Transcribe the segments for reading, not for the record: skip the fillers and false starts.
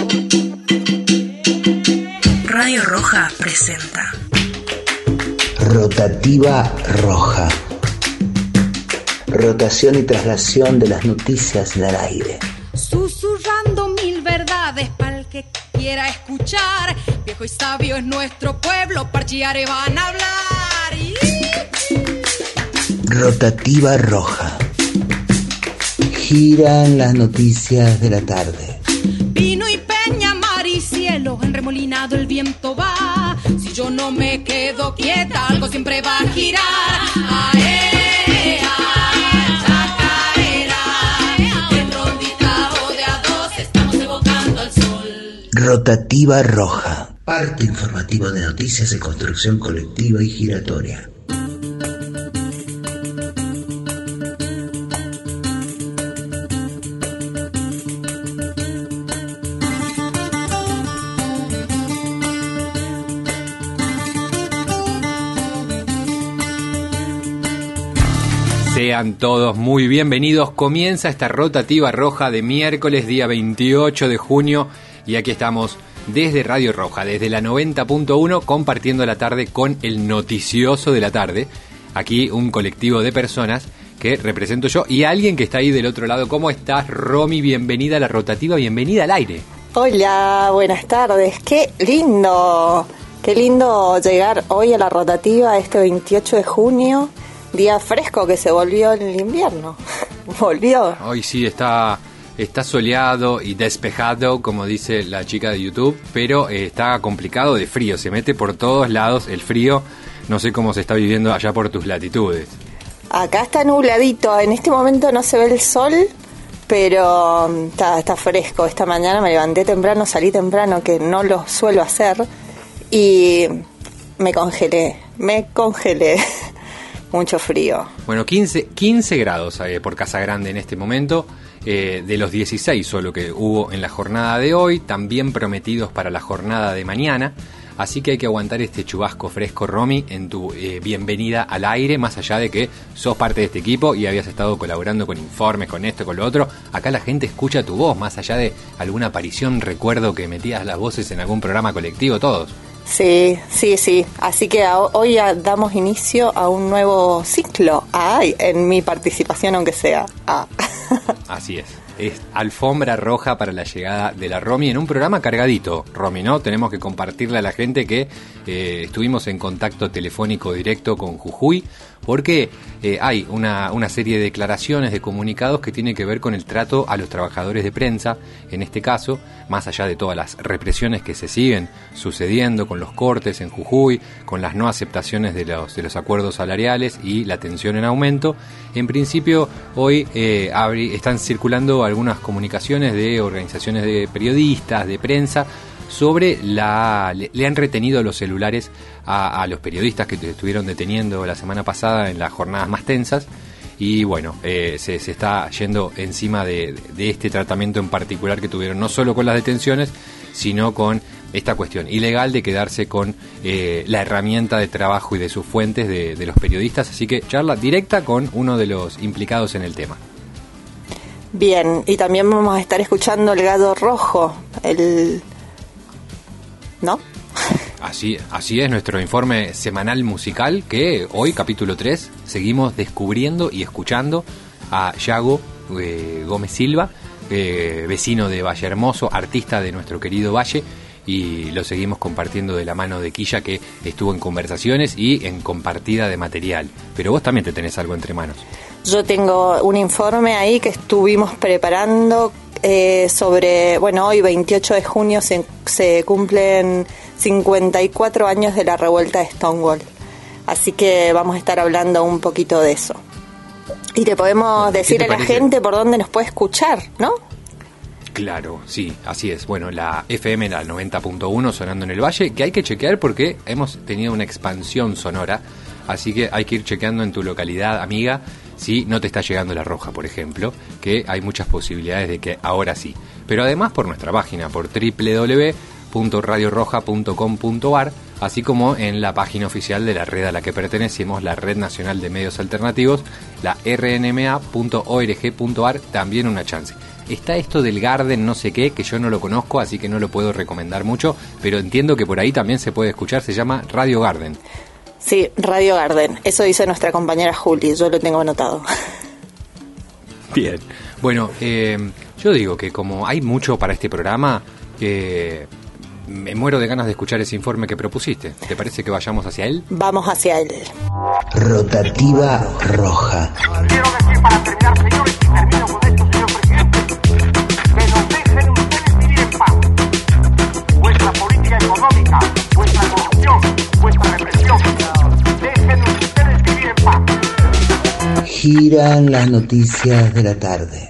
Radio Roja presenta Rotativa Roja. Rotación y traslación de las noticias del aire. Susurrando mil verdades pa'l que quiera escuchar. Viejo y sabio es nuestro pueblo, parchiare van a hablar. Rotativa Roja. Giran las noticias de la tarde. Vino y peña, mar y cielo, enremolinado el viento va. Si yo no me quedo quieta, algo siempre va a girar. Rotativa Roja. Parte informativo de noticias de construcción colectiva y giratoria. Sean todos muy bienvenidos. Comienza esta Rotativa Roja de miércoles, día 28 de junio. Y aquí estamos desde Radio Roja, desde la 90.1, compartiendo la tarde con el noticioso de la tarde. Aquí un colectivo de personas que represento yo y alguien que está ahí del otro lado. ¿Cómo estás, Romy? Bienvenida a la Rotativa, bienvenida al aire. Hola, buenas tardes. Qué lindo llegar hoy a la Rotativa este 28 de junio. Día fresco que se volvió el invierno. Volvió. Hoy sí está soleado y despejado, como dice la chica de YouTube, pero está complicado de frío. Se mete por todos lados el frío. No sé cómo se está viviendo allá por tus latitudes. Acá está nubladito. En este momento no se ve el sol, pero está fresco. Esta mañana me levanté temprano, salí temprano, que no lo suelo hacer, y me congelé. Mucho frío. Bueno, 15 grados por Casa Grande en este momento, de los 16 solo que hubo en la jornada de hoy, también prometidos para la jornada de mañana, así que hay que aguantar este chubasco fresco, Romy, en tu bienvenida al aire, más allá de que sos parte de este equipo y habías estado colaborando con informes, con esto, con lo otro. Acá la gente escucha tu voz, más allá de alguna aparición, recuerdo que metías las voces en algún programa colectivo, todos. Sí. Así que hoy damos inicio a un nuevo ciclo. En mi participación, aunque sea. Así es. Es alfombra roja para la llegada de la Romy en un programa cargadito, Romy, ¿no? Tenemos que compartirle a la gente que estuvimos en contacto telefónico directo con Jujuy, porque hay una serie de declaraciones, de comunicados que tienen que ver con el trato a los trabajadores de prensa, en este caso, más allá de todas las represiones que se siguen sucediendo con los cortes en Jujuy, con las no aceptaciones de los acuerdos salariales y la tensión en aumento. En principio, hoy están circulando algunas comunicaciones de organizaciones de periodistas, de prensa, sobre le han retenido los celulares a los periodistas que estuvieron deteniendo la semana pasada en las jornadas más tensas, y bueno, se está yendo encima de este tratamiento en particular que tuvieron, no solo con las detenciones, sino con esta cuestión ilegal de quedarse con la herramienta de trabajo y de sus fuentes de los periodistas. Así que charla directa con uno de los implicados en el tema. Bien, y también vamos a estar escuchando El Gato Rojo, ¿no? Así es, nuestro informe semanal musical, que hoy, capítulo 3, seguimos descubriendo y escuchando a Yago Gómez Silva, vecino de Valle Hermoso, artista de nuestro querido Valle, y lo seguimos compartiendo de la mano de Quilla, que estuvo en conversaciones y en compartida de material. Pero vos también te tenés algo entre manos. Yo tengo un informe ahí que estuvimos preparando sobre, hoy 28 de junio se cumplen 54 años de la revuelta de Stonewall. Así que vamos a estar hablando un poquito de eso. Y te podemos decir a la gente por dónde nos puede escuchar, ¿no? Claro, sí, así es. Bueno, la FM, la 90.1 sonando en el Valle, que hay que chequear porque hemos tenido una expansión sonora, así que hay que ir chequeando en tu localidad, amiga, si no te está llegando la roja, por ejemplo, que hay muchas posibilidades de que ahora sí. Pero además por nuestra página, por www.radioroja.com.ar, así como en la página oficial de la red a la que pertenecemos, la Red Nacional de Medios Alternativos, la rnma.org.ar, también una chance. está esto del Garden no sé qué, que yo no lo conozco, así que no lo puedo recomendar mucho, pero entiendo que por ahí también se puede escuchar, se llama Radio Garden. Sí, Radio Garden, eso dice nuestra compañera Juli, yo lo tengo anotado. Bien, bueno, yo digo que como hay mucho para este programa, me muero de ganas de escuchar ese informe que propusiste. ¿Te parece que vayamos hacia él? Vamos hacia él. Rotativa roja. Quiero decir para terminar, señores, y termino con esto, señor presidente, que nos dejen ustedes vivir en paz. Vuestra política económica, vuestra corrupción, vuestra represión, dejen ustedes vivir en paz. Giran las noticias de la tarde.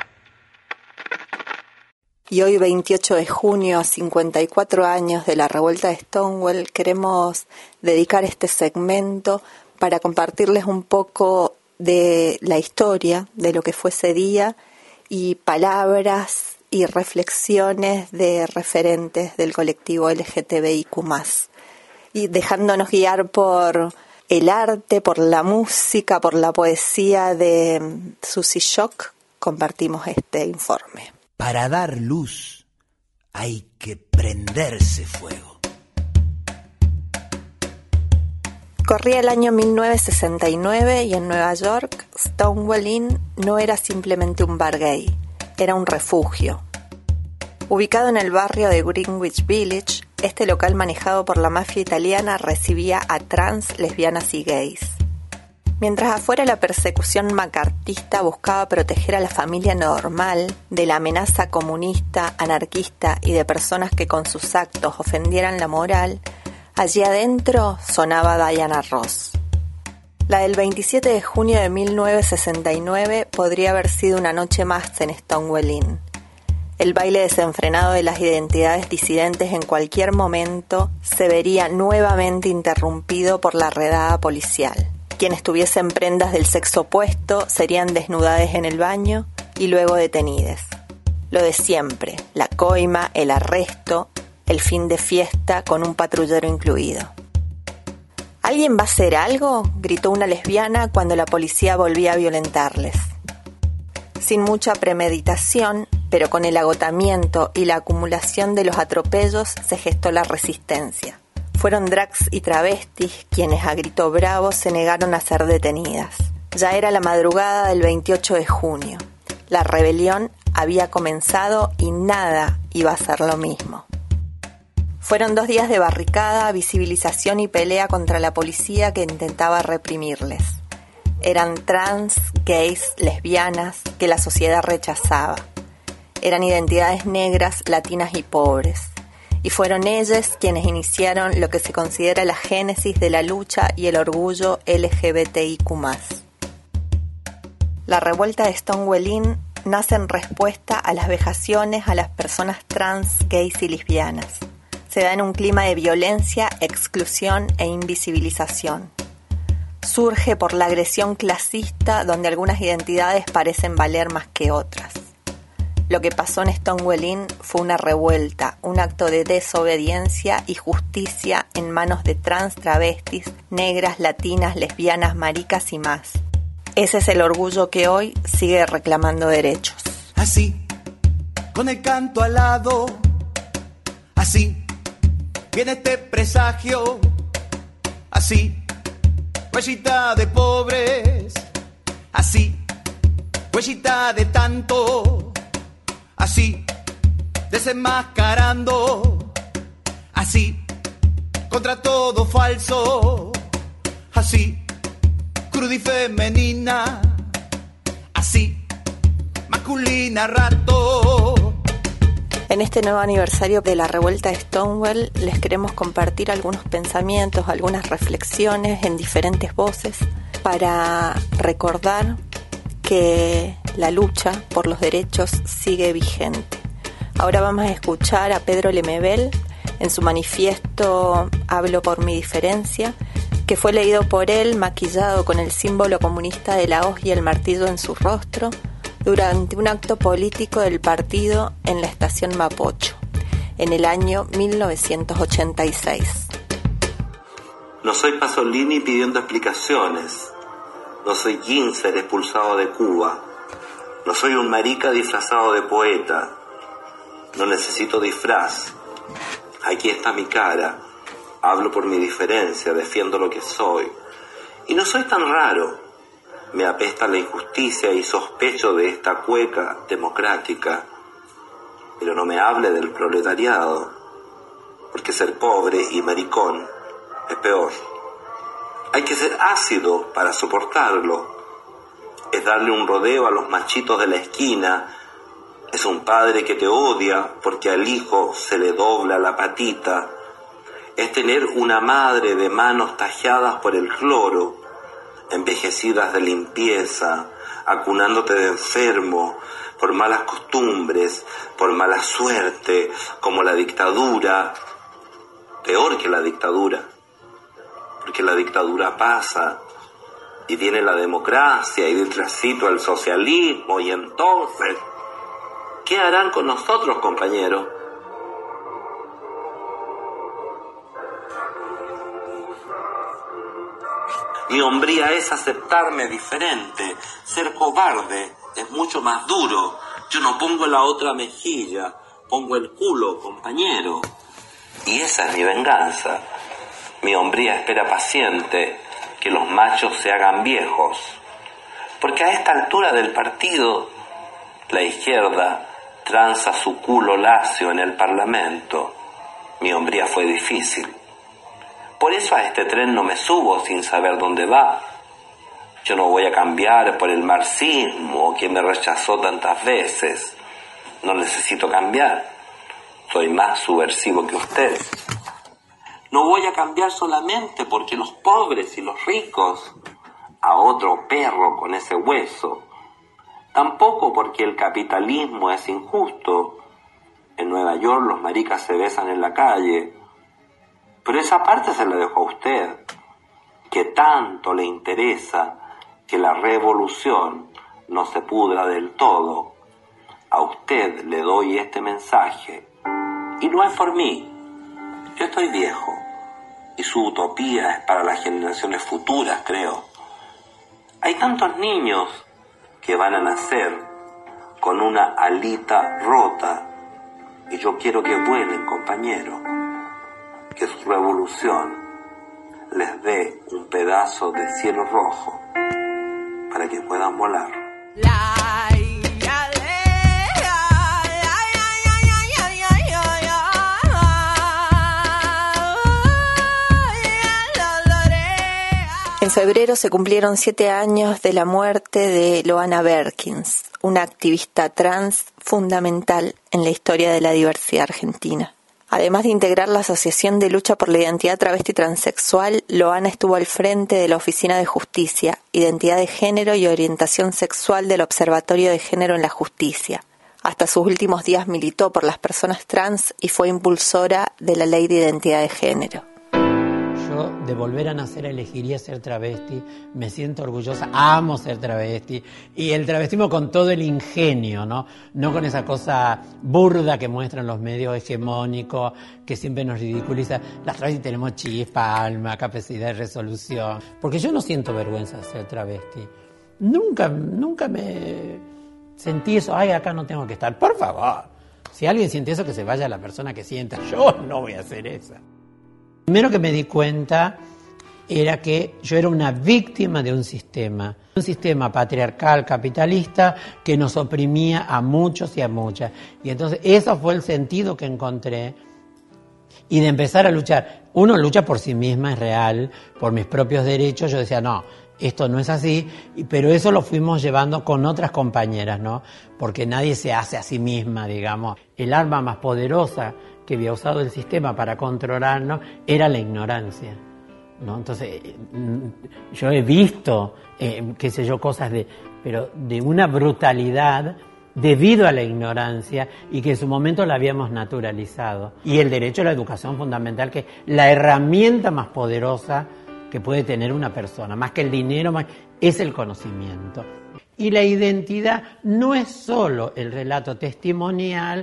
Y hoy, 28 de junio, a 54 años de la revuelta de Stonewall, queremos dedicar este segmento para compartirles un poco de la historia de lo que fue ese día y palabras y reflexiones de referentes del colectivo LGTBIQ+. Y dejándonos guiar por el arte, por la música, por la poesía de Susy Shock, compartimos este informe. Para dar luz hay que prenderse fuego. Corría el año 1969 y en Nueva York, Stonewall Inn no era simplemente un bar gay, era un refugio. Ubicado en el barrio de Greenwich Village, este local manejado por la mafia italiana recibía a trans, lesbianas y gays. Mientras afuera la persecución macartista buscaba proteger a la familia normal de la amenaza comunista, anarquista y de personas que con sus actos ofendieran la moral, allí adentro sonaba Diana Ross. La del 27 de junio de 1969 podría haber sido una noche más en Stonewall Inn. El baile desenfrenado de las identidades disidentes en cualquier momento se vería nuevamente interrumpido por la redada policial. Quienes tuviesen prendas del sexo opuesto serían desnudades en el baño y luego detenidas. Lo de siempre, la coima, el arresto, el fin de fiesta con un patrullero incluido. ¿Alguien va a hacer algo?, gritó una lesbiana cuando la policía volvía a violentarles. Sin mucha premeditación, pero con el agotamiento y la acumulación de los atropellos, se gestó la resistencia. Fueron drags y travestis quienes a grito bravo se negaron a ser detenidas. Ya era la madrugada del 28 de junio. La rebelión había comenzado y nada iba a ser lo mismo. Fueron 2 días de barricada, visibilización y pelea contra la policía que intentaba reprimirles. Eran trans, gays, lesbianas que la sociedad rechazaba. Eran identidades negras, latinas y pobres. Y fueron ellas quienes iniciaron lo que se considera la génesis de la lucha y el orgullo LGBTIQ+. La revuelta de Stonewall Inn nace en respuesta a las vejaciones a las personas trans, gays y lesbianas. Se da en un clima de violencia, exclusión e invisibilización. Surge por la agresión clasista donde algunas identidades parecen valer más que otras. Lo que pasó en Stonewall Inn fue una revuelta, un acto de desobediencia y justicia en manos de trans, travestis, negras, latinas, lesbianas, maricas y más. Ese es el orgullo que hoy sigue reclamando derechos. Así, con el canto al lado, así, viene este presagio, así, huellita de pobres, así, huellita de tanto, así, desenmascarando, así, contra todo falso, así, cruda y femenina, así, masculina rato. En este nuevo aniversario de la revuelta de Stonewall les queremos compartir algunos pensamientos, algunas reflexiones en diferentes voces para recordar que la lucha por los derechos sigue vigente. Ahora vamos a escuchar a Pedro Lemebel en su manifiesto Hablo por mi diferencia, que fue leído por él maquillado con el símbolo comunista de la hoz y el martillo en su rostro durante un acto político del partido en la estación Mapocho, en el año 1986. No soy Pasolini pidiendo explicaciones. No soy Ginsler expulsado de Cuba. No soy un marica disfrazado de poeta. No necesito disfraz. Aquí está mi cara. Hablo por mi diferencia, defiendo lo que soy. Y no soy tan raro. Me apesta la injusticia y sospecho de esta cueca democrática. Pero no me hable del proletariado, porque ser pobre y maricón es peor. Hay que ser ácido para soportarlo. Es darle un rodeo a los machitos de la esquina. Es un padre que te odia porque al hijo se le dobla la patita. Es tener una madre de manos talladas por el cloro, envejecidas de limpieza, acunándote de enfermo, por malas costumbres, por mala suerte, como la dictadura, peor que la dictadura, porque la dictadura pasa, y viene la democracia, y detrásito el socialismo, y entonces, ¿qué harán con nosotros, compañeros? Mi hombría es aceptarme diferente. Ser cobarde es mucho más duro. Yo no pongo la otra mejilla, pongo el culo, compañero. Y esa es mi venganza. Mi hombría espera paciente que los machos se hagan viejos. Porque a esta altura del partido, la izquierda tranza su culo lacio en el Parlamento. Mi hombría fue difícil. Por eso a este tren no me subo sin saber dónde va. Yo no voy a cambiar por el marxismo que me rechazó tantas veces. No necesito cambiar. Soy más subversivo que ustedes. No voy a cambiar solamente porque los pobres y los ricos, a otro perro con ese hueso. Tampoco porque el capitalismo es injusto. En Nueva York los maricas se besan en la calle. Pero esa parte se la dejo a usted, que tanto le interesa que la revolución no se pudra del todo. A usted le doy este mensaje, y no es por mí. Yo estoy viejo, y su utopía es para las generaciones futuras, creo. Hay tantos niños que van a nacer con una alita rota, y yo quiero que vuelen, compañero. Que su revolución les dé un pedazo de cielo rojo para que puedan volar. En febrero se cumplieron 7 años de la muerte de Loana Berkins, una activista trans fundamental en la historia de la diversidad argentina. Además de integrar la Asociación de Lucha por la Identidad Travesti Transexual, Loana estuvo al frente de la Oficina de Justicia, Identidad de Género y Orientación Sexual del Observatorio de Género en la Justicia. Hasta sus últimos días militó por las personas trans y fue impulsora de la Ley de Identidad de Género. Yo, de volver a nacer, elegiría ser travesti. Me siento orgullosa, amo ser travesti. Y el travestismo con todo el ingenio, ¿no? No con esa cosa burda que muestran los medios hegemónicos, que siempre nos ridiculizan. Las travestis tenemos chispa, alma, capacidad de resolución. Porque yo no siento vergüenza de ser travesti. Nunca me sentí eso. Ay, acá no tengo que estar. Por favor. Si alguien siente eso, que se vaya la persona que sienta. Yo no voy a hacer eso. Primero que me di cuenta era que yo era una víctima de un sistema patriarcal, capitalista, que nos oprimía a muchos y a muchas. Y entonces eso fue el sentido que encontré, y de empezar a luchar. Uno lucha por sí misma, es real, por mis propios derechos. Yo decía, no, esto no es así, pero eso lo fuimos llevando con otras compañeras, ¿no? Porque nadie se hace a sí misma, digamos. El arma más poderosa que había usado el sistema para controlarnos era la ignorancia, ¿no? Entonces, yo he visto, cosas pero de una brutalidad debido a la ignorancia, y que en su momento la habíamos naturalizado. Y el derecho a la educación fundamental, que es la herramienta más poderosa que puede tener una persona, más que el dinero, es el conocimiento. Y la identidad no es solo el relato testimonial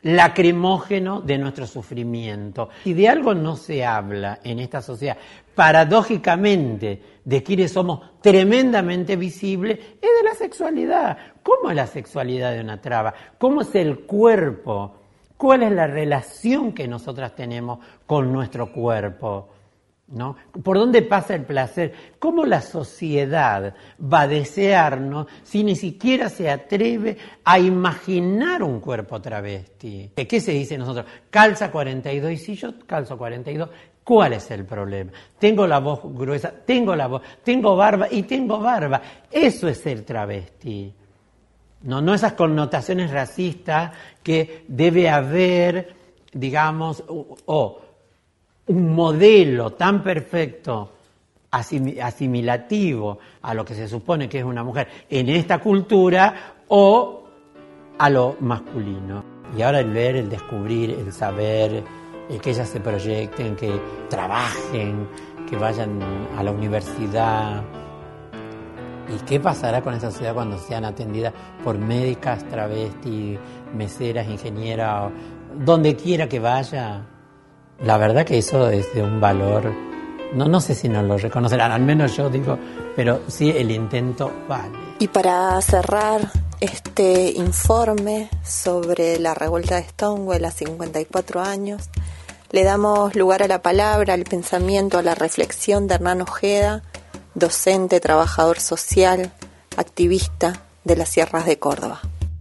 lacrimógeno de nuestro sufrimiento. Si de algo no se habla en esta sociedad, paradójicamente, de quienes somos tremendamente visibles, es de la sexualidad. ¿Cómo es la sexualidad de una traba? ¿Cómo es el cuerpo? ¿Cuál es la relación que nosotras tenemos con nuestro cuerpo? ¿No? ¿Por dónde pasa el placer? ¿Cómo la sociedad va a desearnos si ni siquiera se atreve a imaginar un cuerpo travesti? ¿Qué se dice nosotros? Calza 42, y si yo calzo 42, ¿cuál es el problema? Tengo la voz gruesa, tengo barba y tengo barba. Eso es ser travesti. No esas connotaciones racistas que debe haber, digamos, un modelo tan perfecto, asimilativo a lo que se supone que es una mujer en esta cultura o a lo masculino. Y ahora el ver, el descubrir, el saber, el que ellas se proyecten, que trabajen, que vayan a la universidad. ¿Y qué pasará con esa sociedad cuando sean atendidas por médicas, travestis, meseras, ingenieras, donde quiera que vaya? La verdad que eso es de un valor, no sé si nos lo reconocerán, al menos yo digo, pero sí el intento vale. Y para cerrar este informe sobre la revuelta de Stonewall a 54 años, le damos lugar a la palabra, al pensamiento, a la reflexión de Hernán Ojeda, docente, trabajador social, activista de las Sierras de Córdoba.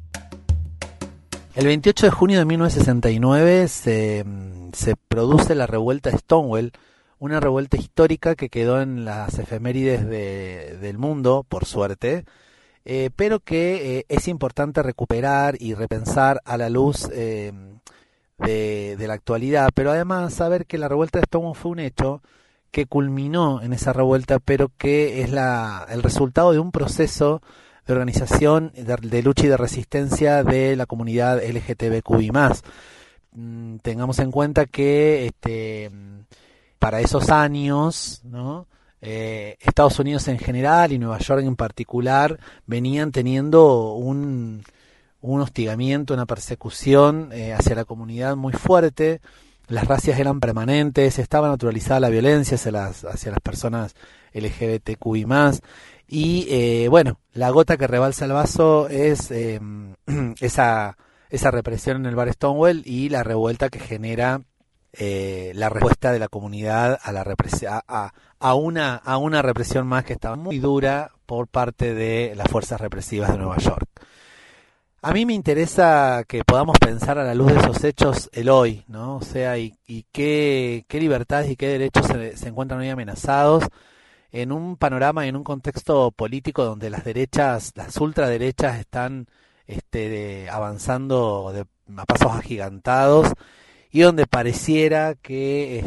El 28 de junio de 1969 se produce la revuelta de Stonewall, una revuelta histórica que quedó en las efemérides del mundo, por suerte, pero que es importante recuperar y repensar a la luz de la actualidad, pero además saber que la revuelta de Stonewall fue un hecho que culminó en esa revuelta, pero que es el resultado de un proceso de organización, de lucha y de resistencia de la comunidad LGTBQI+. Tengamos en cuenta que para esos años, ¿no? Estados Unidos en general y Nueva York en particular venían teniendo un hostigamiento, una persecución hacia la comunidad muy fuerte. Las racias eran permanentes, estaba naturalizada la violencia hacia las personas LGBTQI+. Y bueno, la gota que rebalsa el vaso es esa represión en el bar Stonewall y la revuelta que genera la respuesta de la comunidad a la a una represión más que estaba muy dura por parte de las fuerzas represivas de Nueva York. A mí me interesa que podamos pensar a la luz de esos hechos el hoy, ¿no? O sea, y qué libertades y qué derechos se encuentran hoy amenazados en un panorama y en un contexto político donde las ultraderechas están avanzando a pasos agigantados y donde pareciera que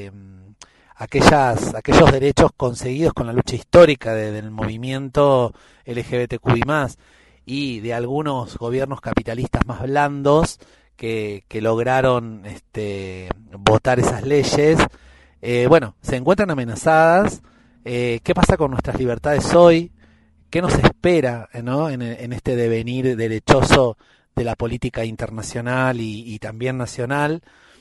aquellos derechos conseguidos con la lucha histórica del movimiento LGBTQI+, y de algunos gobiernos capitalistas más blandos que lograron votar esas leyes, se encuentran amenazadas. ¿Qué pasa con nuestras libertades hoy? ¿Qué nos espera, ¿no? en este devenir derechoso de la política internacional y también nacional?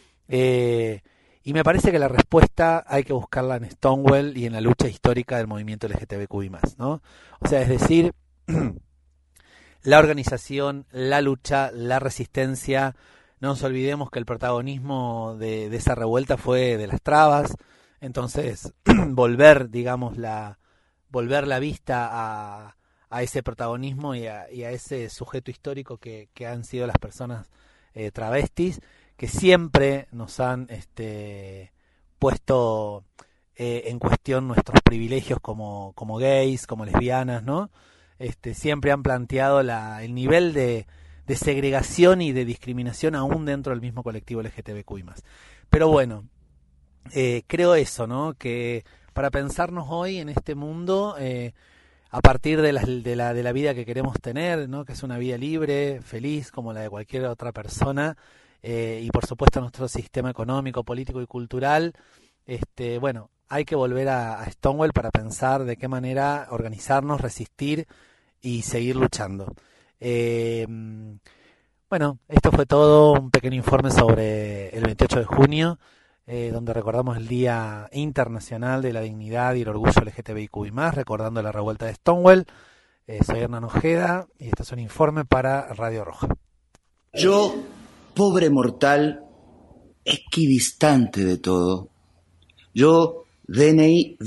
Y me parece que la respuesta hay que buscarla en Stonewall y en la lucha histórica del movimiento LGTBQI+, ¿no? O sea, es decir, la organización, la lucha, la resistencia. No nos olvidemos que el protagonismo de esa revuelta fue de las trabas. Entonces, volver la vista a ese protagonismo y a ese sujeto histórico que han sido las personas travestis, que siempre nos han puesto en cuestión nuestros privilegios como gays, como lesbianas, ¿no? Siempre han planteado el nivel de segregación y de discriminación aún dentro del mismo colectivo LGTBQI+. Pero bueno, creo eso, ¿no? Que para pensarnos hoy en este mundo, a partir de la vida que queremos tener, ¿no? Que es una vida libre, feliz, como la de cualquier otra persona, y por supuesto nuestro sistema económico, político y cultural, hay que volver a Stonewall para pensar de qué manera organizarnos, resistir y seguir luchando. Bueno, esto fue todo un pequeño informe sobre el 28 de junio, donde recordamos el Día Internacional de la Dignidad y el Orgullo LGTBIQ+, recordando la revuelta de Stonewall. Soy Hernán Ojeda y este es un informe para Radio Roja. Yo, pobre mortal, equidistante de todo. Yo, DNI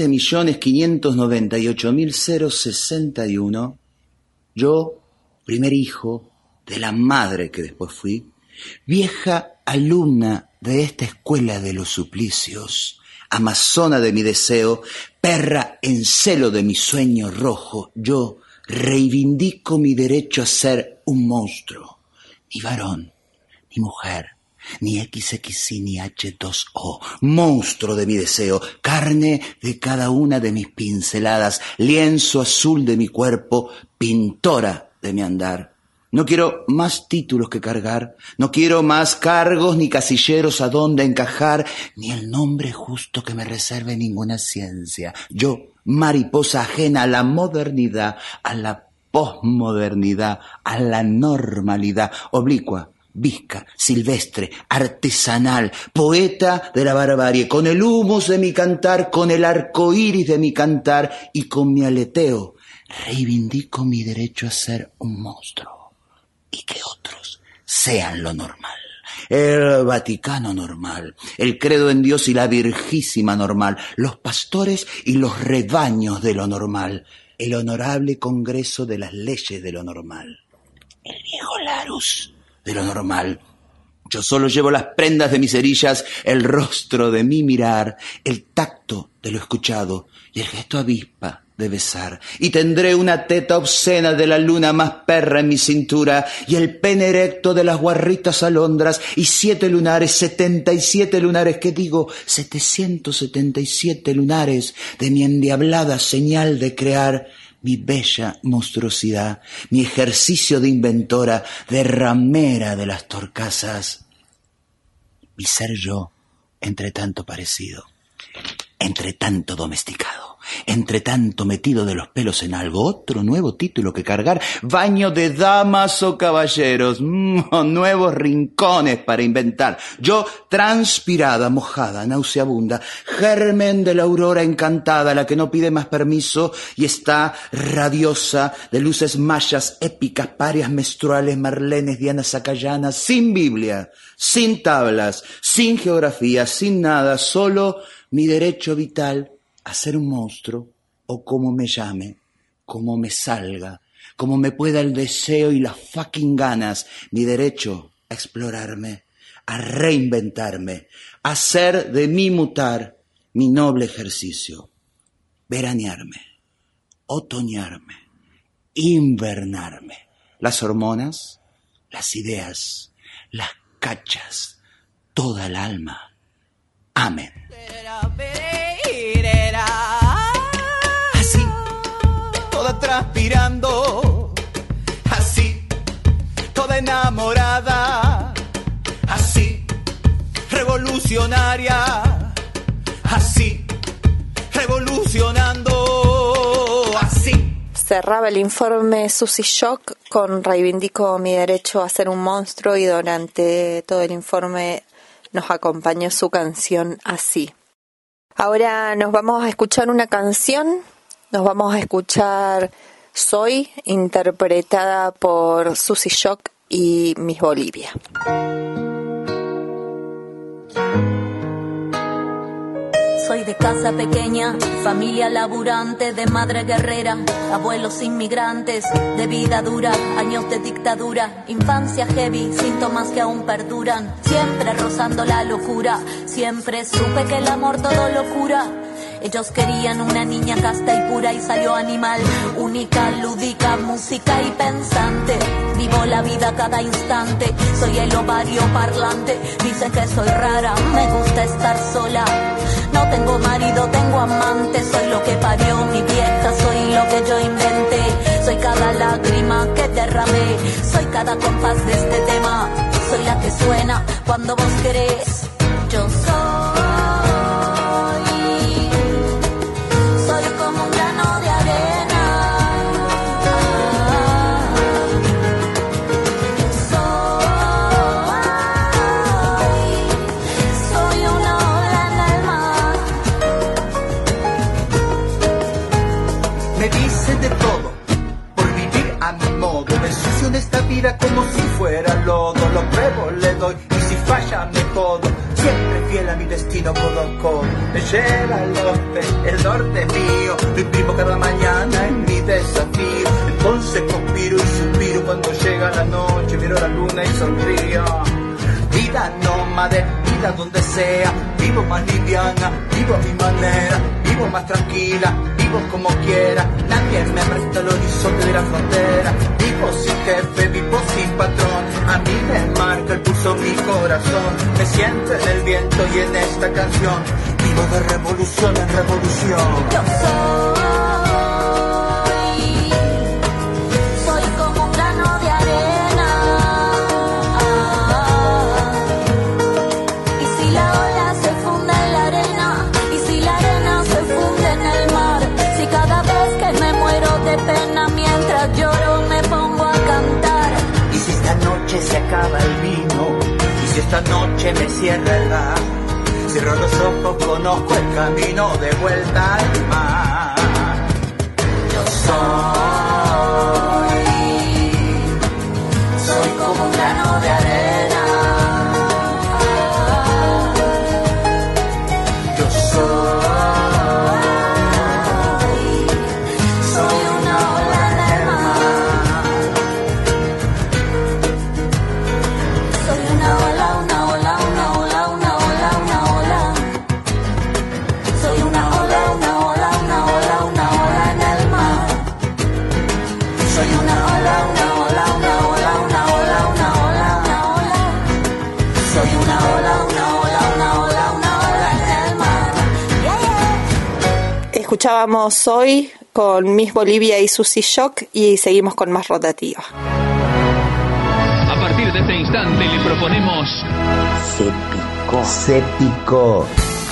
20.598.061. Yo, primer hijo de la madre que después fui, vieja alumna de esta escuela de los suplicios, amazona de mi deseo, perra en celo de mi sueño rojo, yo reivindico mi derecho a ser un monstruo, ni varón, ni mujer, ni XXI, ni H2O, monstruo de mi deseo, carne de cada una de mis pinceladas, lienzo azul de mi cuerpo, pintora de mi andar. No quiero más títulos que cargar, no quiero más cargos ni casilleros a donde encajar, ni el nombre justo que me reserve ninguna ciencia. Yo, mariposa ajena a la modernidad, a la posmodernidad, a la normalidad, oblicua, visca, silvestre, artesanal, poeta de la barbarie, con el humus de mi cantar, con el arco iris de mi cantar y con mi aleteo, reivindico mi derecho a ser un monstruo. Y que otros sean lo normal. El Vaticano normal, el credo en Dios y la Virgísima normal, los pastores y los rebaños de lo normal, el honorable Congreso de las leyes de lo normal, el viejo Larus de lo normal. Yo solo llevo las prendas de mis cerillas, el rostro de mi mirar, el tacto de lo escuchado y el gesto avispa de besar, y tendré una teta obscena de la luna más perra en mi cintura, y el pene erecto de las guarritas alondras, y 7 lunares, 77 lunares, que digo, 777 lunares de mi endiablada señal de crear mi bella monstruosidad, mi ejercicio de inventora, de ramera de las torcasas, mi ser yo, entre tanto parecido, entre tanto domesticado, entre tanto metido de los pelos en algo, otro nuevo título que cargar, baño de damas o caballeros, nuevos rincones para inventar, yo transpirada, mojada, nauseabunda, germen de la aurora encantada, la que no pide más permiso y está radiosa de luces mayas, épicas, parias menstruales, marlenes, dianas sacayanas, sin Biblia, sin tablas, sin geografía, sin nada, solo mi derecho vital a ser un monstruo, o como me llame, como me salga, como me pueda el deseo y las fucking ganas, mi derecho a explorarme, a reinventarme, a hacer de mí mutar mi noble ejercicio, veranearme, otoñarme, invernarme, las hormonas, las ideas, las cachas, toda el alma. Amén. Así, toda transpirando, así, toda enamorada, así, revolucionaria, así, revolucionando, así. Cerraba el informe Susy Shock con reivindico mi derecho a ser un monstruo, y durante todo el informe nos acompañó su canción Así. Ahora nos vamos a escuchar una canción, nos vamos a escuchar Soy, interpretada por Susy Shock y Miss Bolivia. Soy de casa pequeña, familia laburante, de madre guerrera, abuelos inmigrantes, de vida dura, años de dictadura, infancia heavy, síntomas que aún perduran, siempre rozando la locura, siempre supe que el amor todo lo cura. Ellos querían una niña casta y pura y salió animal, única, lúdica, música y pensante. Vivo la vida cada instante, soy el ovario parlante. Dicen que soy rara, me gusta estar sola. No tengo marido, tengo amante. Soy lo que parió mi vieja, soy lo que yo inventé. Soy cada lágrima que derramé, soy cada compás de este tema. Soy la que suena cuando vos querés. Yo soy como un grano de arena. Soy falla me jodo, siempre fiel a mi destino codo a codo. Me lleva al el norte es mío, lo imprimo cada mañana en mi desafío. Entonces conspiro y suspiro cuando llega la noche, miro la luna y sonrío. Vida nómade, vida donde sea, vivo más liviana, vivo a mi manera, vivo más tranquila, vivo como quiera, nadie me resta el horizonte de la frontera, vivo sin jefe, vivo sin patrón, a mí me marca el pulso mi corazón, me siento en el viento y en esta canción, vivo de revolución en revolución. Yo soy como un grano de arena, y si la ola se funde en la arena, y si la arena se funde en el mar, si cada vez que me muero de pena mientras lloro me pongo a cantar, y si esta noche se acaba el vino, y si esta noche me cierra el bar, cierro los ojos, conozco el camino de vuelta al mar. Yo soy como un grano de arena. Yo soy una ola del mar. soy una ola, una ola, una ola, una ola, una ola. Soy una ola, una ola, una ola, una ola en el mar. Soy una ola, una ola, una ola, una ola, una ola, una ola. Soy una ola, una ola, una ola, una ola en el mar. Escuchábamos hoy con Miss Bolivia y Susy Shock y seguimos con más rotativa. A partir de este instante le proponemos... Se picó.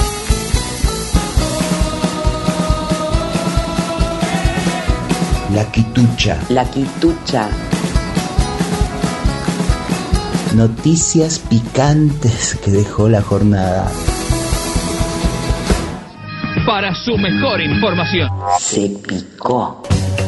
La quitucha. Noticias picantes que dejó la jornada. Para su mejor información. Se picó.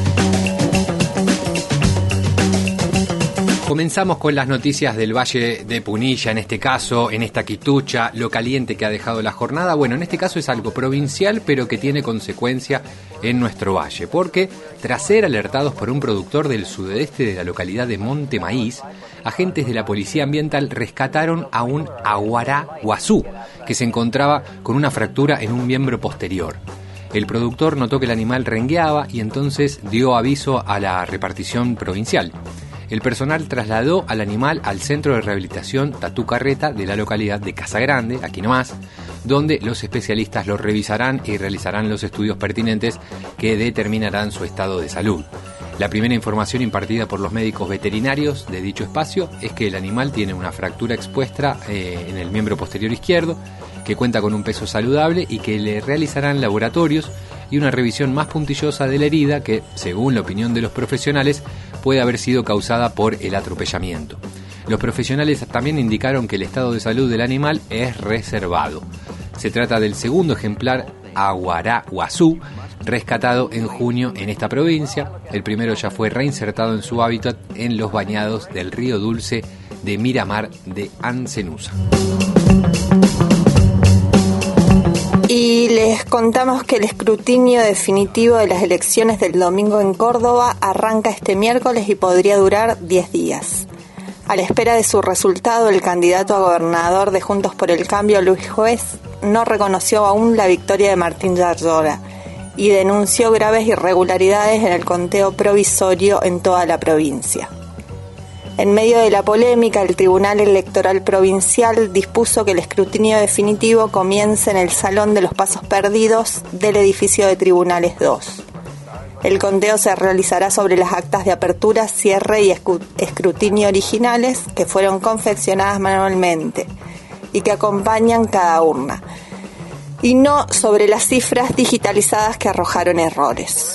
Comenzamos con las noticias del Valle de Punilla, en este caso, en esta quitucha, lo caliente que ha dejado la jornada. Bueno, en este caso es algo provincial, pero que tiene consecuencia en nuestro valle, porque tras ser alertados por un productor del sudeste de la localidad de Monte Maíz, agentes de la Policía Ambiental rescataron a un aguará guazú, que se encontraba con una fractura en un miembro posterior. El productor notó que el animal rengueaba y entonces dio aviso a la repartición provincial. El personal trasladó al animal al Centro de Rehabilitación Tatú Carreta de la localidad de Casagrande, aquí nomás, donde los especialistas lo revisarán y realizarán los estudios pertinentes que determinarán su estado de salud. La primera información impartida por los médicos veterinarios de dicho espacio es que el animal tiene una fractura expuesta en el miembro posterior izquierdo, que cuenta con un peso saludable y que le realizarán laboratorios y una revisión más puntillosa de la herida que, según la opinión de los profesionales, puede haber sido causada por el atropellamiento. Los profesionales también indicaron que el estado de salud del animal es reservado. Se trata del segundo ejemplar aguará guazú rescatado en junio en esta provincia. El primero ya fue reinsertado en su hábitat en los bañados del río Dulce de Miramar de Ancenusa. Y les contamos que el escrutinio definitivo de las elecciones del domingo en Córdoba arranca este miércoles y podría durar 10 días. A la espera de su resultado, el candidato a gobernador de Juntos por el Cambio, Luis Juez, no reconoció aún la victoria de Martín Yarlora y denunció graves irregularidades en el conteo provisorio en toda la provincia. En medio de la polémica, el Tribunal Electoral Provincial dispuso que el escrutinio definitivo comience en el Salón de los Pasos Perdidos del edificio de Tribunales 2. El conteo se realizará sobre las actas de apertura, cierre y escrutinio originales que fueron confeccionadas manualmente y que acompañan cada urna, y no sobre las cifras digitalizadas que arrojaron errores.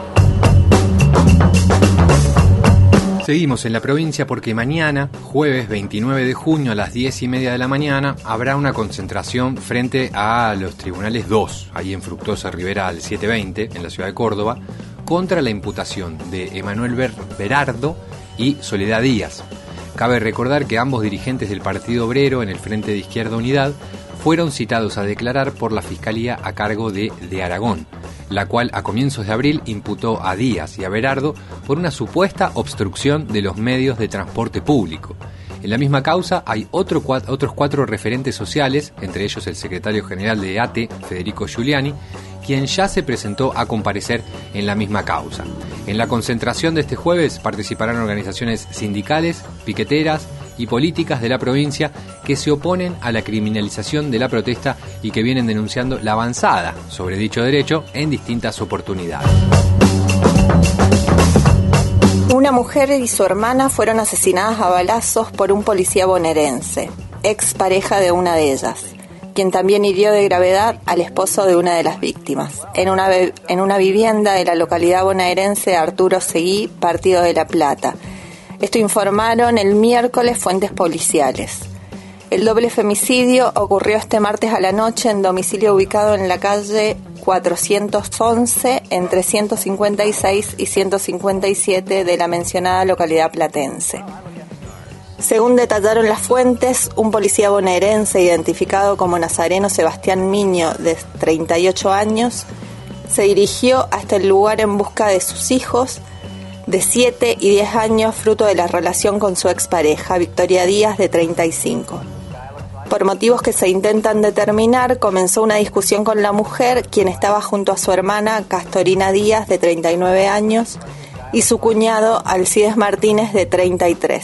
Seguimos en la provincia porque mañana, jueves 29 de junio a las 10:30 de la mañana, habrá una concentración frente a los Tribunales 2, ahí en Fructuosa Rivera al 720, en la ciudad de Córdoba, contra la imputación de Emanuel Berardo y Soledad Díaz. Cabe recordar que ambos dirigentes del Partido Obrero en el Frente de Izquierda Unidad fueron citados a declarar por la Fiscalía a cargo de Aragón, la cual a comienzos de abril imputó a Díaz y a Berardo por una supuesta obstrucción de los medios de transporte público. En la misma causa hay otros 4 referentes sociales, entre ellos el secretario general de ATE, Federico Giuliani, quien ya se presentó a comparecer en la misma causa. En la concentración de este jueves participarán organizaciones sindicales, piqueteras y políticas de la provincia que se oponen a la criminalización de la protesta y que vienen denunciando la avanzada sobre dicho derecho en distintas oportunidades. Una mujer y su hermana fueron asesinadas a balazos por un policía bonaerense, ex pareja de una de ellas, quien también hirió de gravedad al esposo de una de las víctimas, en una vivienda de la localidad bonaerense de Arturo Seguí, Partido de La Plata. Esto informaron el miércoles fuentes policiales. El doble femicidio ocurrió este martes a la noche en domicilio ubicado en la calle 411 entre 156 y 157 de la mencionada localidad platense. Según detallaron las fuentes, un policía bonaerense identificado como Nazareno Sebastián Miño, de 38 años, se dirigió hasta el lugar en busca de sus hijos de 7 y 10 años, fruto de la relación con su expareja, Victoria Díaz, de 35. Por motivos que se intentan determinar, comenzó una discusión con la mujer, quien estaba junto a su hermana, Castorina Díaz, de 39 años, y su cuñado, Alcides Martínez, de 33.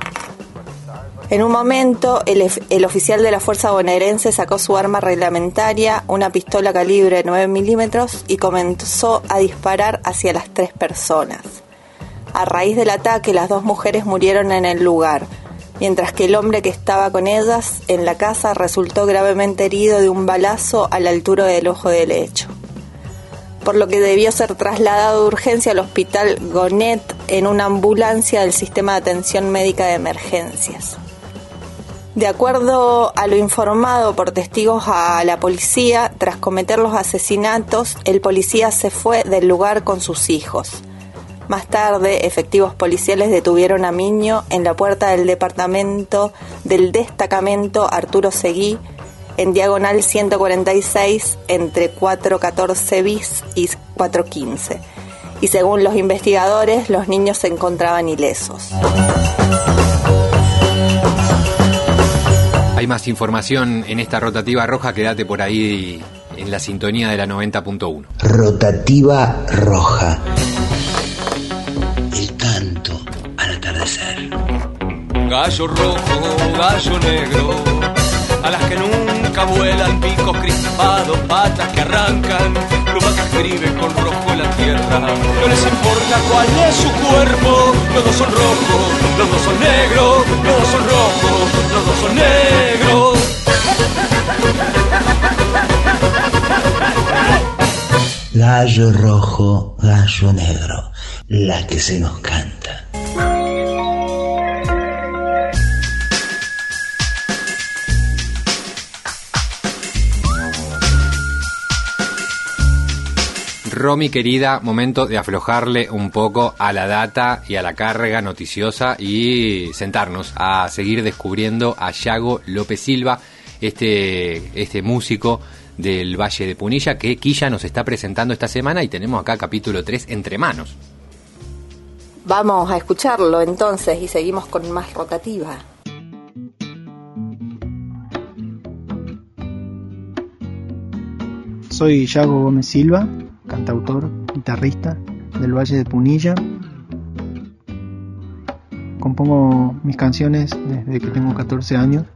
En un momento, el oficial de la Fuerza Bonaerense sacó su arma reglamentaria, una pistola calibre 9 milímetros, y comenzó a disparar hacia las 3 personas. A raíz del ataque, las 2 mujeres murieron en el lugar, mientras que el hombre que estaba con ellas en la casa resultó gravemente herido de un balazo a la altura del ojo del hecho, por lo que debió ser trasladado de urgencia al hospital Gonet en una ambulancia del Sistema de Atención Médica de Emergencias. De acuerdo a lo informado por testigos a la policía, tras cometer los asesinatos, el policía se fue del lugar con sus hijos. Más tarde, efectivos policiales detuvieron a Miño en la puerta del destacamento Arturo Seguí, en diagonal 146, entre 414 bis y 415. Y según los investigadores, los niños se encontraban ilesos. Hay más información en esta rotativa roja, quédate por ahí en la sintonía de la 90.1. Rotativa roja. El canto al atardecer. Gallo rojo, gallo negro, alas que nunca vuelan, picos crispados, patas que arrancan, plumas que escriben con rojo la tierra. No les importa cuál es su cuerpo, los dos son rojos, los dos son negros, los dos son rojos, los dos son negros. Gallo rojo, gallo negro, la que se nos canta. Romy, querida, momento de aflojarle un poco a la data y a la carga noticiosa y sentarnos a seguir descubriendo a Yago López Silva, este músico del Valle de Punilla que Quilla nos está presentando esta semana, y tenemos acá capítulo 3 entre manos. Vamos a escucharlo entonces y seguimos con más rotativa. Soy Yago Gómez Silva, cantautor, guitarrista del Valle de Punilla. Compongo mis canciones desde que tengo 14 años.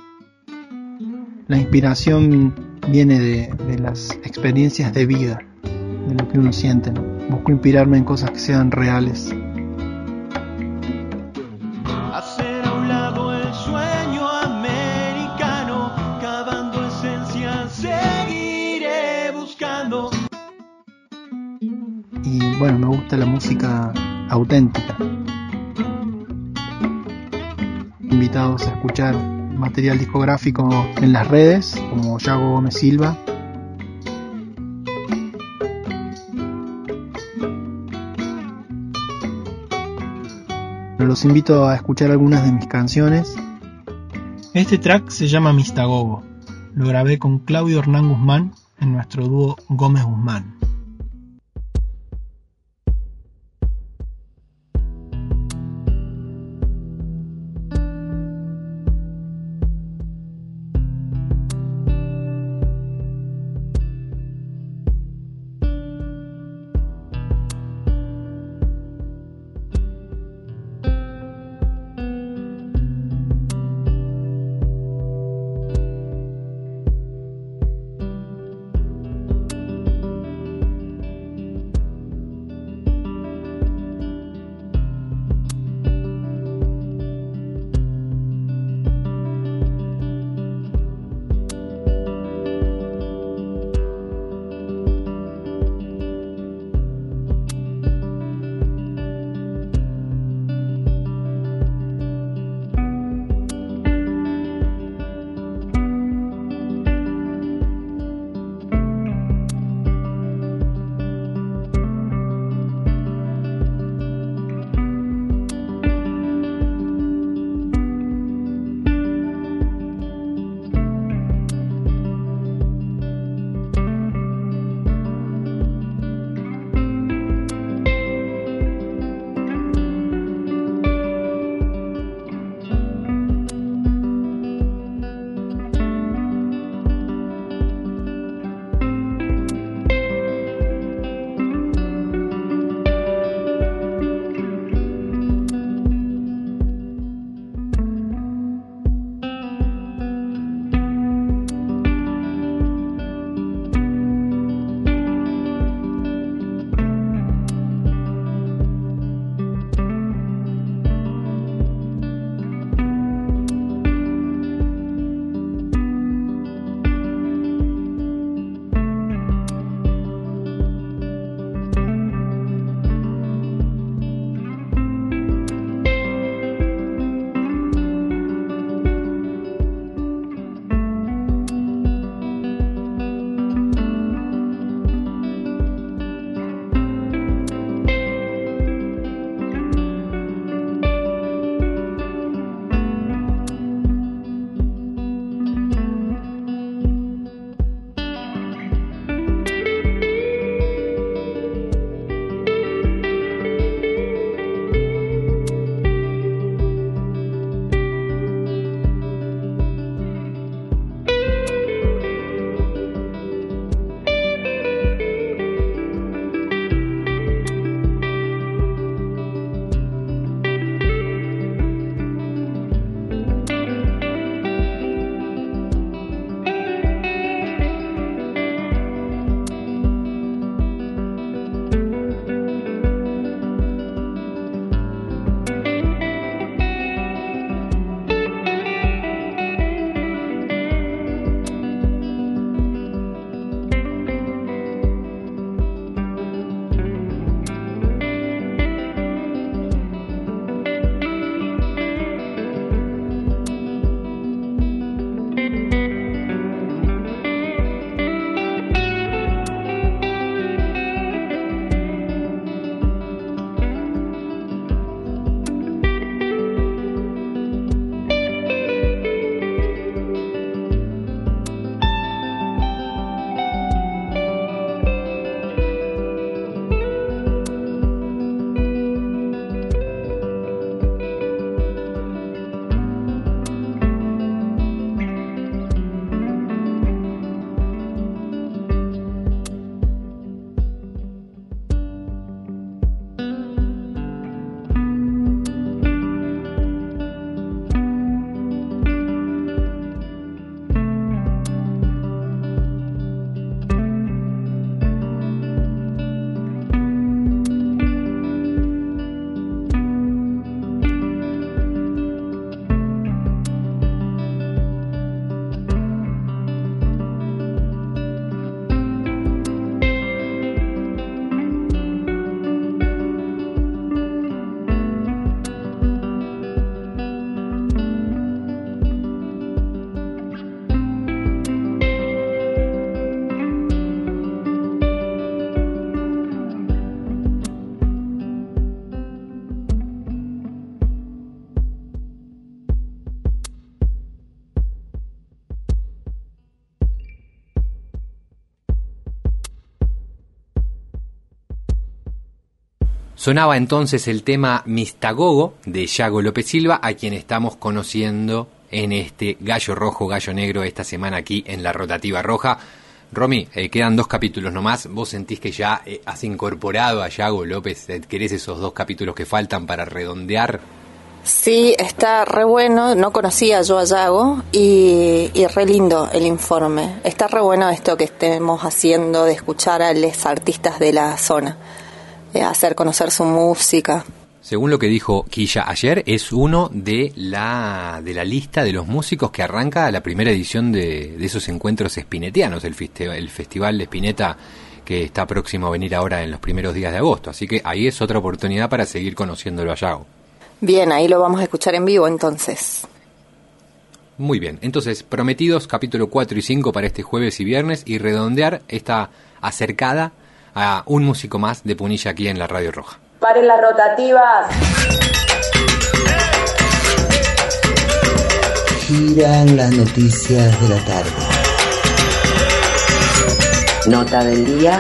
La inspiración viene de las experiencias de vida, de lo que uno siente, ¿no? Busco inspirarme en cosas que sean reales. Hacer a un lado el sueño americano, cavando esencia, seguiré buscando. Y bueno, me gusta la música auténtica. Invitados a escuchar material discográfico en las redes como Yago Gómez Silva. los invito a escuchar algunas de mis canciones. Este track se llama Mistagogo. Lo grabé con Claudio Hernán Guzmán en nuestro dúo Gómez Guzmán. Sonaba entonces el tema Mistagogo de Yago López Silva, a quien estamos conociendo en este Gallo Rojo, Gallo Negro esta semana aquí en la Rotativa Roja. Romy, quedan 2 capítulos nomás. ¿Vos sentís que ya has incorporado a Yago López? ¿Querés esos 2 capítulos que faltan para redondear? Sí, está re bueno, no conocía yo a Yago y re lindo el informe. Está re bueno esto que estemos haciendo de escuchar a los artistas de la zona, hacer conocer su música. Según lo que dijo Quilla ayer, es uno de la lista de los músicos que arranca la primera edición de esos encuentros espinetianos, el Festival de Spinetta que está próximo a venir ahora en los primeros días de agosto. Así que ahí es otra oportunidad para seguir conociéndolo a Yago. Bien, ahí lo vamos a escuchar en vivo entonces. Muy bien, entonces prometidos capítulo 4 y 5 para este jueves y viernes y redondear esta acercada a un músico más de Punilla aquí en la Radio Roja. ¡Paren las rotativas! Giran las noticias de la tarde. Nota del día.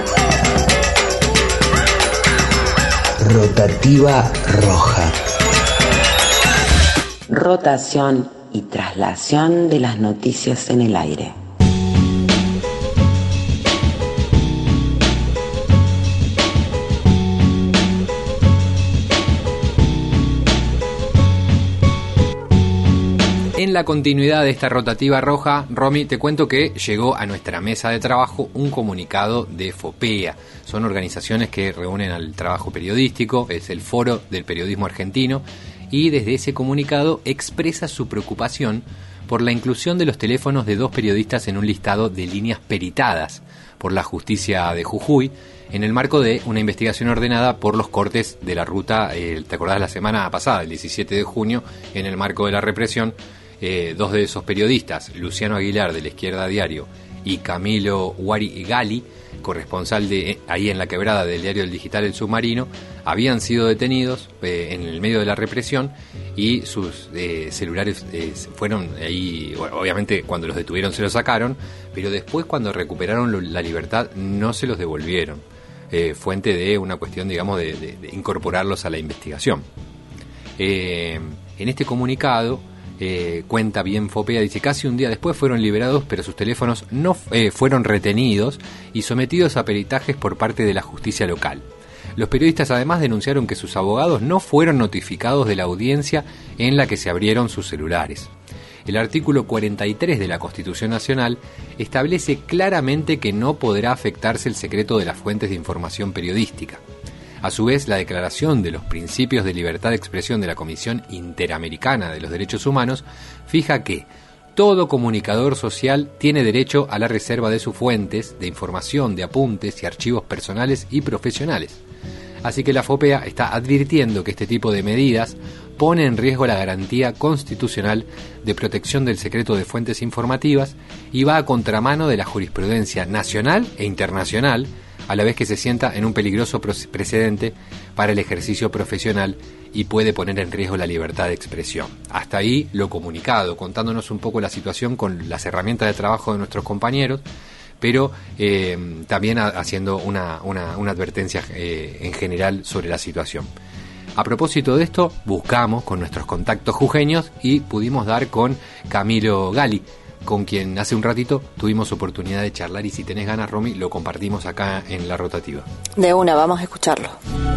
Rotativa Roja. Rotación y traslación de las noticias en el aire. En la continuidad de esta Rotativa Roja, Romy, te cuento que llegó a nuestra mesa de trabajo un comunicado de FOPEA. Son organizaciones que reúnen al trabajo periodístico, es el Foro del Periodismo Argentino, y desde ese comunicado expresa su preocupación por la inclusión de los teléfonos de 2 periodistas en un listado de líneas peritadas por la justicia de Jujuy, en el marco de una investigación ordenada por los cortes de la ruta, ¿te acordás la semana pasada, el 17 de junio, en el marco de la represión? 2 de esos periodistas, Luciano Aguilar de La Izquierda Diario y Camilo Gali, corresponsal de ahí en la quebrada del diario El Digital El Submarino, habían sido detenidos en el medio de la represión y sus celulares fueron ahí, obviamente cuando los detuvieron se los sacaron, pero después cuando recuperaron la libertad no se los devolvieron, fuente de una cuestión, digamos, de incorporarlos a la investigación. En este comunicado cuenta bien FOPEA, dice: casi un día después fueron liberados, pero sus teléfonos no fueron retenidos y sometidos a peritajes por parte de la justicia local. Los periodistas además denunciaron que sus abogados no fueron notificados de la audiencia en la que se abrieron sus celulares. El artículo 43 de la Constitución Nacional establece claramente que no podrá afectarse el secreto de las fuentes de información periodística. A su vez, la Declaración de los Principios de Libertad de Expresión de la Comisión Interamericana de los Derechos Humanos fija que todo comunicador social tiene derecho a la reserva de sus fuentes de información, de apuntes y archivos personales y profesionales. Así que la FOPEA está advirtiendo que este tipo de medidas pone en riesgo la garantía constitucional de protección del secreto de fuentes informativas y va a contramano de la jurisprudencia nacional e internacional, a la vez que se sienta en un peligroso precedente para el ejercicio profesional y puede poner en riesgo la libertad de expresión. Hasta ahí lo comunicado, contándonos un poco la situación con las herramientas de trabajo de nuestros compañeros, pero también haciendo una advertencia en general sobre la situación. A propósito de esto, buscamos con nuestros contactos jujeños y pudimos dar con Camilo Gali, con quien hace un ratito tuvimos oportunidad de charlar, y si tenés ganas, Romy, lo compartimos acá en la Rotativa. De una, vamos a escucharlo.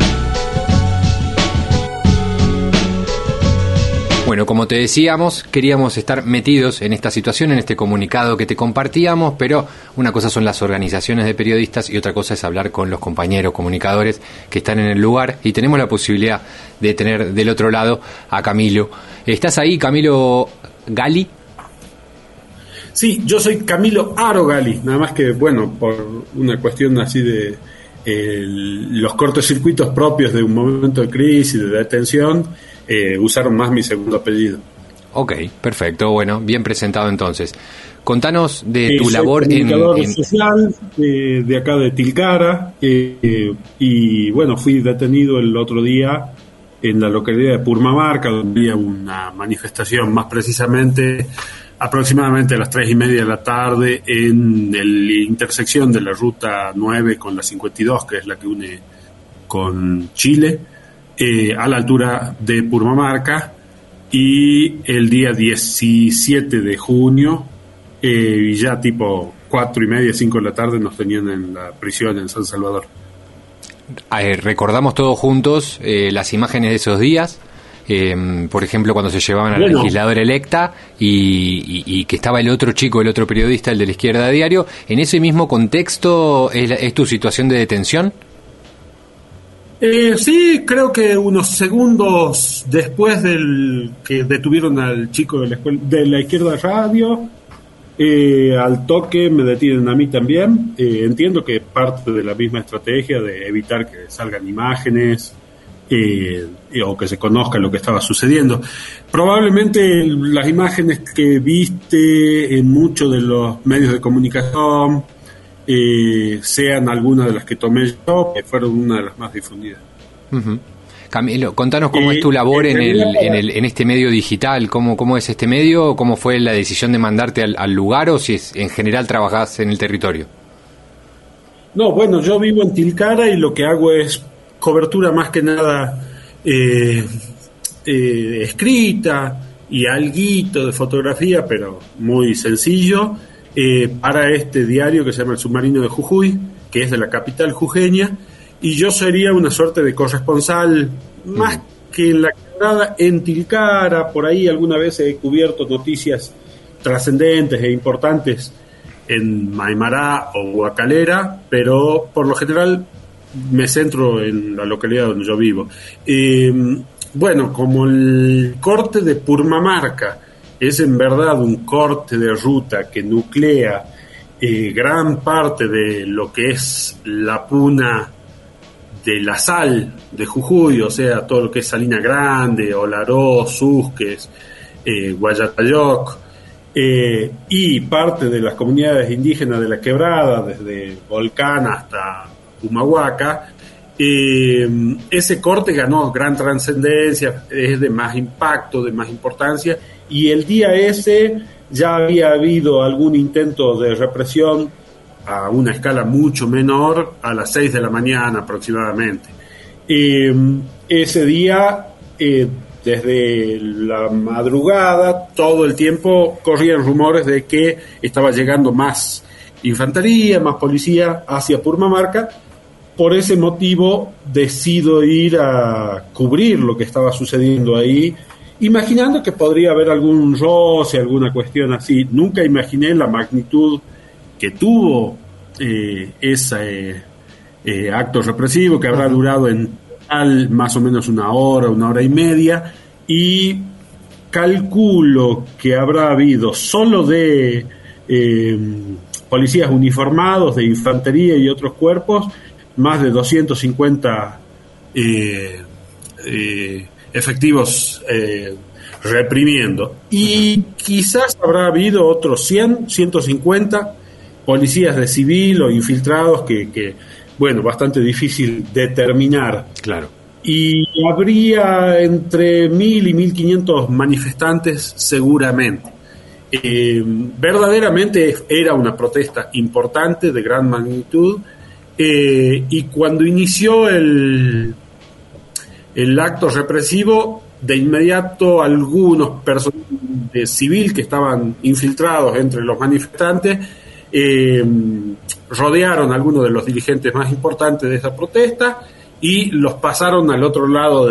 Bueno, como te decíamos, queríamos estar metidos en esta situación, en este comunicado que te compartíamos, pero una cosa son las organizaciones de periodistas y otra cosa es hablar con los compañeros comunicadores que están en el lugar, y tenemos la posibilidad de tener del otro lado a Camilo. ¿Estás ahí, Camilo Gali? Sí, yo soy Camilo Aro Gali, nada más que, bueno, por una cuestión así de los cortocircuitos propios de un momento de crisis, de detención, usaron más mi segundo apellido. Ok, perfecto, bueno, bien presentado entonces. Contanos de tu labor en social de acá de Tilcara, y bueno, fui detenido el otro día en la localidad de Purmamarca, donde había una manifestación, más precisamente aproximadamente a las 3:30 de la tarde en la intersección de la ruta 9 con la 52, que es la que une con Chile. a la altura de Purmamarca, y el día 17 de junio, ya tipo 4:30, 5 de la tarde, nos tenían en la prisión en San Salvador. Recordamos todos juntos las imágenes de esos días, por ejemplo, cuando se llevaban a la legisladora electa y que estaba el otro chico, el otro periodista, el de la Izquierda Diario. ¿En ese mismo contexto es tu situación de detención? Sí, creo que unos segundos después del que detuvieron al chico de la Izquierda Radio, al toque me detienen a mí también. Entiendo que parte de la misma estrategia de evitar que salgan imágenes o que se conozca lo que estaba sucediendo. Probablemente las imágenes que viste en muchos de los medios de comunicación sean algunas de las que tomé yo, que fueron una de las más difundidas. Uh-huh. Camilo, contanos cómo es tu labor en este medio digital, cómo es este medio, cómo fue la decisión de mandarte al lugar, o si en general trabajás en el territorio. No, bueno, yo vivo en Tilcara y lo que hago es cobertura más que nada escrita y alguito de fotografía, pero muy sencillo, para este diario que se llama El Submarino de Jujuy, que es de la capital jujeña, y yo sería una suerte de corresponsal, más que en la quebrada, en Tilcara. Por ahí alguna vez he cubierto noticias trascendentes e importantes en Maimará o Huacalera, pero por lo general me centro en la localidad donde yo vivo. Bueno, como el corte de Purmamarca es en verdad un corte de ruta que nuclea gran parte de lo que es la puna de la sal de Jujuy, o sea, todo lo que es Salina Grande, Olaró, Susques, Guayatayoc, y parte de las comunidades indígenas de la quebrada, desde Volcán hasta Humahuaca. Ese corte ganó gran trascendencia, es de más impacto, de más importancia, y el día ese ya había habido algún intento de represión a una escala mucho menor, a las 6 de la mañana aproximadamente. Ese día, desde la madrugada, todo el tiempo corrían rumores de que estaba llegando más infantería, más policía hacia Purmamarca. Por ese motivo decido ir a cubrir lo que estaba sucediendo ahí, imaginando que podría haber algún roce, alguna cuestión así. Nunca imaginé la magnitud que tuvo ese acto represivo, que habrá durado en total más o menos una hora y media, y calculo que habrá habido solo de policías uniformados, de infantería y otros cuerpos, más de 250 efectivos reprimiendo. Y quizás habrá habido otros 100, 150 policías de civil o infiltrados que bueno, bastante difícil determinar. Claro. Y habría entre 1.000 y 1.500 manifestantes seguramente. Verdaderamente era una protesta importante, de gran magnitud, y cuando inició el acto represivo, de inmediato algunos personajes de civil que estaban infiltrados entre los manifestantes rodearon a algunos de los dirigentes más importantes de esa protesta y los pasaron al otro lado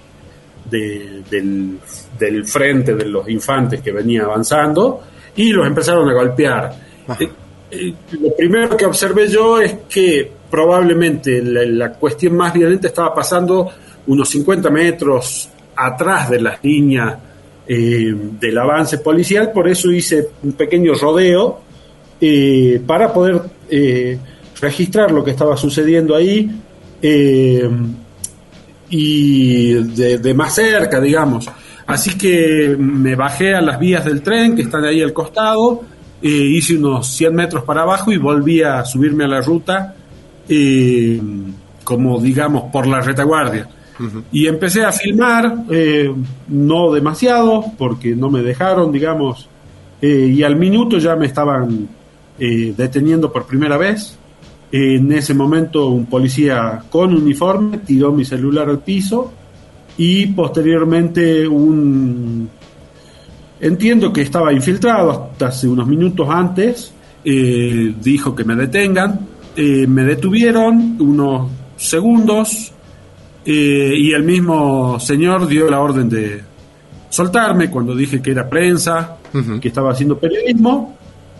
del frente de los infantes que venía avanzando y los empezaron a golpear. Lo primero que observé yo es que probablemente la cuestión más violenta estaba pasando unos 50 metros atrás de las líneas del avance policial. Por eso hice un pequeño rodeo para poder registrar lo que estaba sucediendo ahí y de más cerca, digamos. Así que me bajé a las vías del tren que están ahí al costado, hice unos 100 metros para abajo y volví a subirme a la ruta como digamos por la retaguardia. Uh-huh. Y empecé a filmar, no demasiado porque no me dejaron, digamos, y al minuto ya me estaban deteniendo por primera vez. En ese momento un policía con uniforme tiró mi celular al piso y posteriormente entiendo que estaba infiltrado hasta hace unos minutos antes, dijo que me detengan, me detuvieron unos segundos y el mismo señor dio la orden de soltarme cuando dije que era prensa, que estaba haciendo periodismo.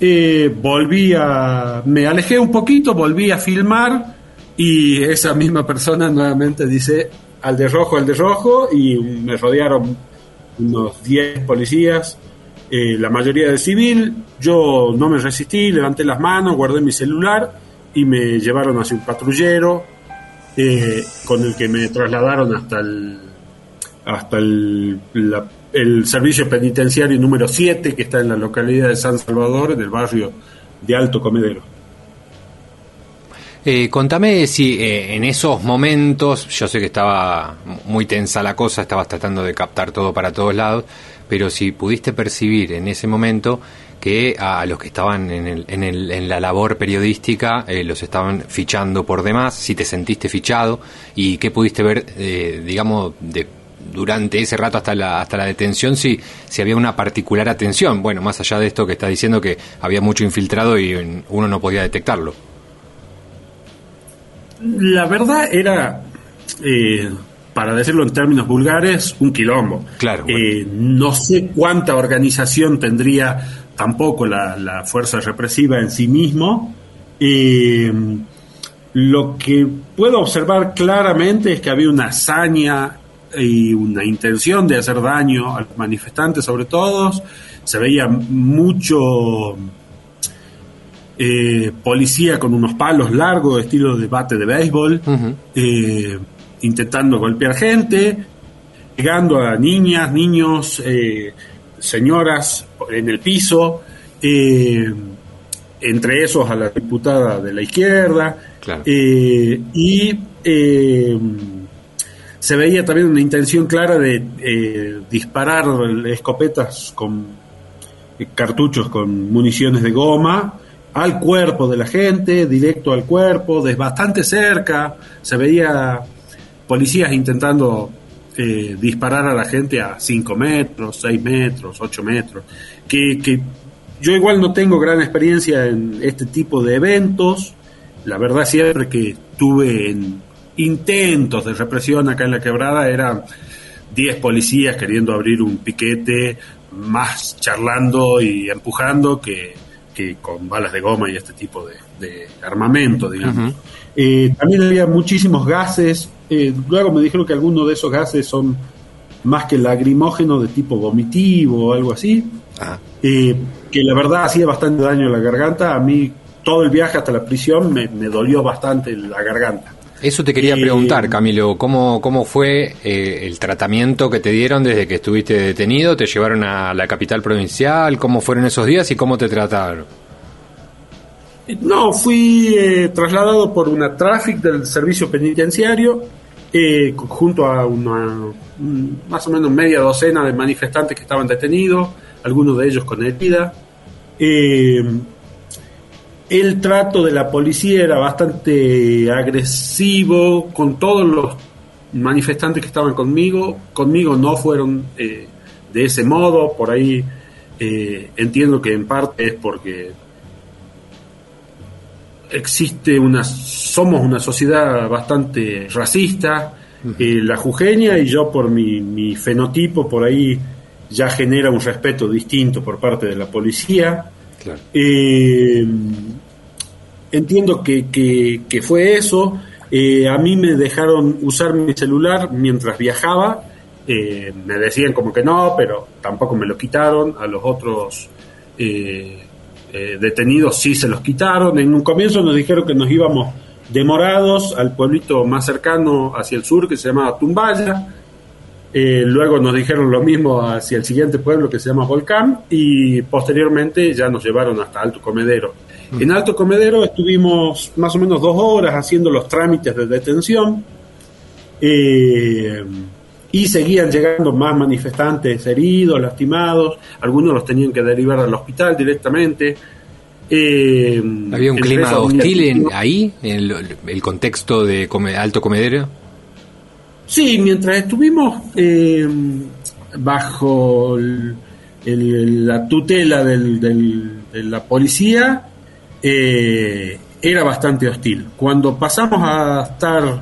Me alejé un poquito, volví a filmar y esa misma persona nuevamente dice al de rojo, y me rodearon unos 10 policías, la mayoría de civil. Yo no me resistí, levanté las manos, guardé mi celular y me llevaron hacia un patrullero con el que me trasladaron hasta el servicio penitenciario número 7, que está en la localidad de San Salvador, en el barrio de Alto Comedero. Contame si en esos momentos, yo sé que estaba muy tensa la cosa, estabas tratando de captar todo para todos lados, pero si pudiste percibir en ese momento que a los que estaban en la labor periodística los estaban fichando por demás, si te sentiste fichado y qué pudiste ver, digamos, durante ese rato hasta la detención, si había una particular atención, bueno, más allá de esto que estás diciendo que había mucho infiltrado y uno no podía detectarlo. La verdad era, para decirlo en términos vulgares, un quilombo. Claro. No sé cuánta organización tendría tampoco la fuerza represiva en sí mismo. Lo que puedo observar claramente es que había una hazaña y una intención de hacer daño a los manifestantes, sobre todo. Se veía mucho policía con unos palos largos, estilo de bate de béisbol, intentando golpear gente, pegando a niñas, niños, señoras en el piso, entre esos a la diputada de la izquierda. Claro. Se veía también una intención clara de disparar escopetas con cartuchos con municiones de goma al cuerpo de la gente, directo al cuerpo, desde bastante cerca. Se veía policías intentando disparar a la gente a 5 metros, 6 metros, 8 metros. Que yo igual no tengo gran experiencia en este tipo de eventos. La verdad, siempre que tuve en intentos de represión acá en la Quebrada eran 10 policías queriendo abrir un piquete, más charlando y empujando que con balas de goma y este tipo de armamento, digamos. También había muchísimos gases. Luego me dijeron que algunos de esos gases son más que lacrimógenos, de tipo vomitivo o algo así, que la verdad hacía bastante daño a la garganta. A mí todo el viaje hasta la prisión me dolió bastante la garganta. Eso te quería preguntar, Camilo, ¿cómo fue el tratamiento que te dieron desde que estuviste detenido? ¿Te llevaron a la capital provincial? ¿Cómo fueron esos días y cómo te trataron? No, fui trasladado por una traffic del servicio penitenciario junto a más o menos media docena de manifestantes que estaban detenidos, algunos de ellos con herida. El trato de la policía era bastante agresivo con todos los manifestantes que estaban conmigo. Conmigo no fueron de ese modo. Por ahí entiendo que en parte es porque somos una sociedad bastante racista, la jujeña, y yo por mi fenotipo por ahí ya genera un respeto distinto por parte de la policía. Claro. Entiendo que fue eso. A mí me dejaron usar mi celular mientras viajaba. Me decían como que no, pero tampoco me lo quitaron. A los otros detenidos sí se los quitaron. En un comienzo nos dijeron que nos íbamos demorados al pueblito más cercano hacia el sur, que se llamaba Tumbaya. Luego nos dijeron lo mismo hacia el siguiente pueblo, que se llama Volcán, y posteriormente ya nos llevaron hasta Alto Comedero. En Alto Comedero estuvimos más o menos 2 horas haciendo los trámites de detención, y seguían llegando más manifestantes heridos, lastimados. Algunos los tenían que derivar al hospital directamente. ¿Había un clima hostil ahí, en el contexto de Alto Comedero? Sí, mientras estuvimos bajo la tutela de la policía, era bastante hostil. Cuando pasamos a estar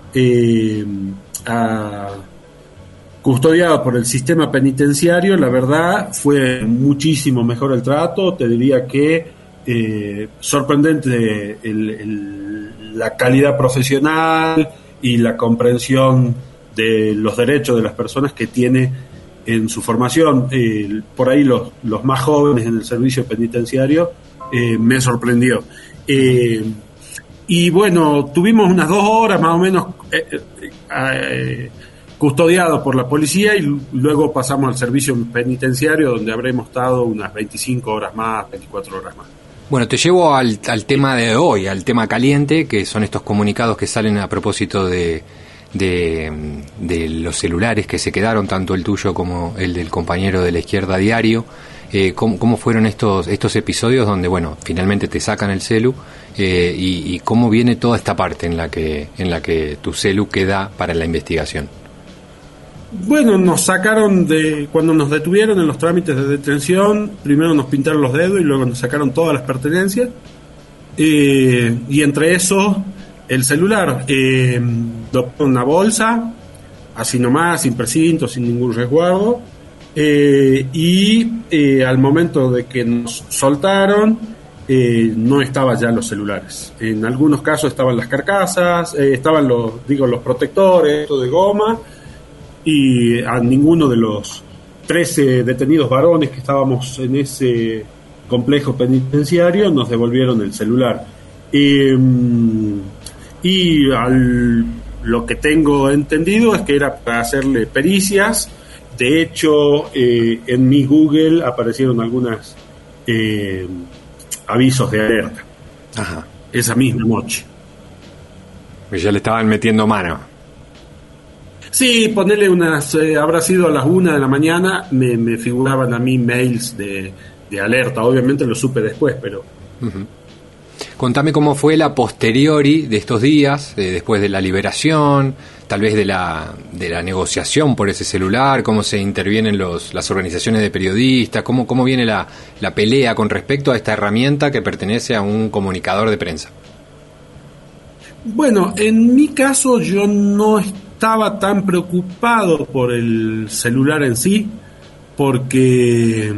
custodiados por el sistema penitenciario, la verdad fue muchísimo mejor el trato. Te diría que sorprendente la calidad profesional y la comprensión de los derechos de las personas que tiene en su formación. Por ahí los más jóvenes en el servicio penitenciario me sorprendió. Y bueno, tuvimos unas 2 horas más o menos custodiados por la policía y luego pasamos al servicio penitenciario, donde habremos estado unas 25 horas más, 24 horas más. Bueno, te llevo al tema de hoy, al tema caliente, que son estos comunicados que salen a propósito de los celulares que se quedaron, tanto el tuyo como el del compañero de La Izquierda Diario. ¿Cómo fueron estos episodios donde, bueno, finalmente te sacan el celu y cómo viene toda esta parte en la que tu celu queda para la investigación? Bueno, nos sacaron cuando nos detuvieron en los trámites de detención, primero nos pintaron los dedos y luego nos sacaron todas las pertenencias, y entre eso el celular, una bolsa, así nomás, sin precinto, sin ningún resguardo, y al momento de que nos soltaron, no estaban ya los celulares. En algunos casos estaban las carcasas, estaban los protectores de goma, y a ninguno de los 13 detenidos varones que estábamos en ese complejo penitenciario nos devolvieron el celular. Y lo que tengo entendido es que era para hacerle pericias. De hecho, en mi Google aparecieron algunos avisos de alerta. Ajá. Esa misma noche. Ya le estaban metiendo mano. Sí, ponerle habrá sido a las 1 de la mañana, me figuraban a mí mails de alerta. Obviamente lo supe después, pero... Uh-huh. Contame cómo fue la posteriori de estos días, después de la liberación, tal vez de la negociación por ese celular, cómo se intervienen las organizaciones de periodistas, cómo viene la pelea con respecto a esta herramienta que pertenece a un comunicador de prensa. Bueno, en mi caso yo no estaba tan preocupado por el celular en sí, porque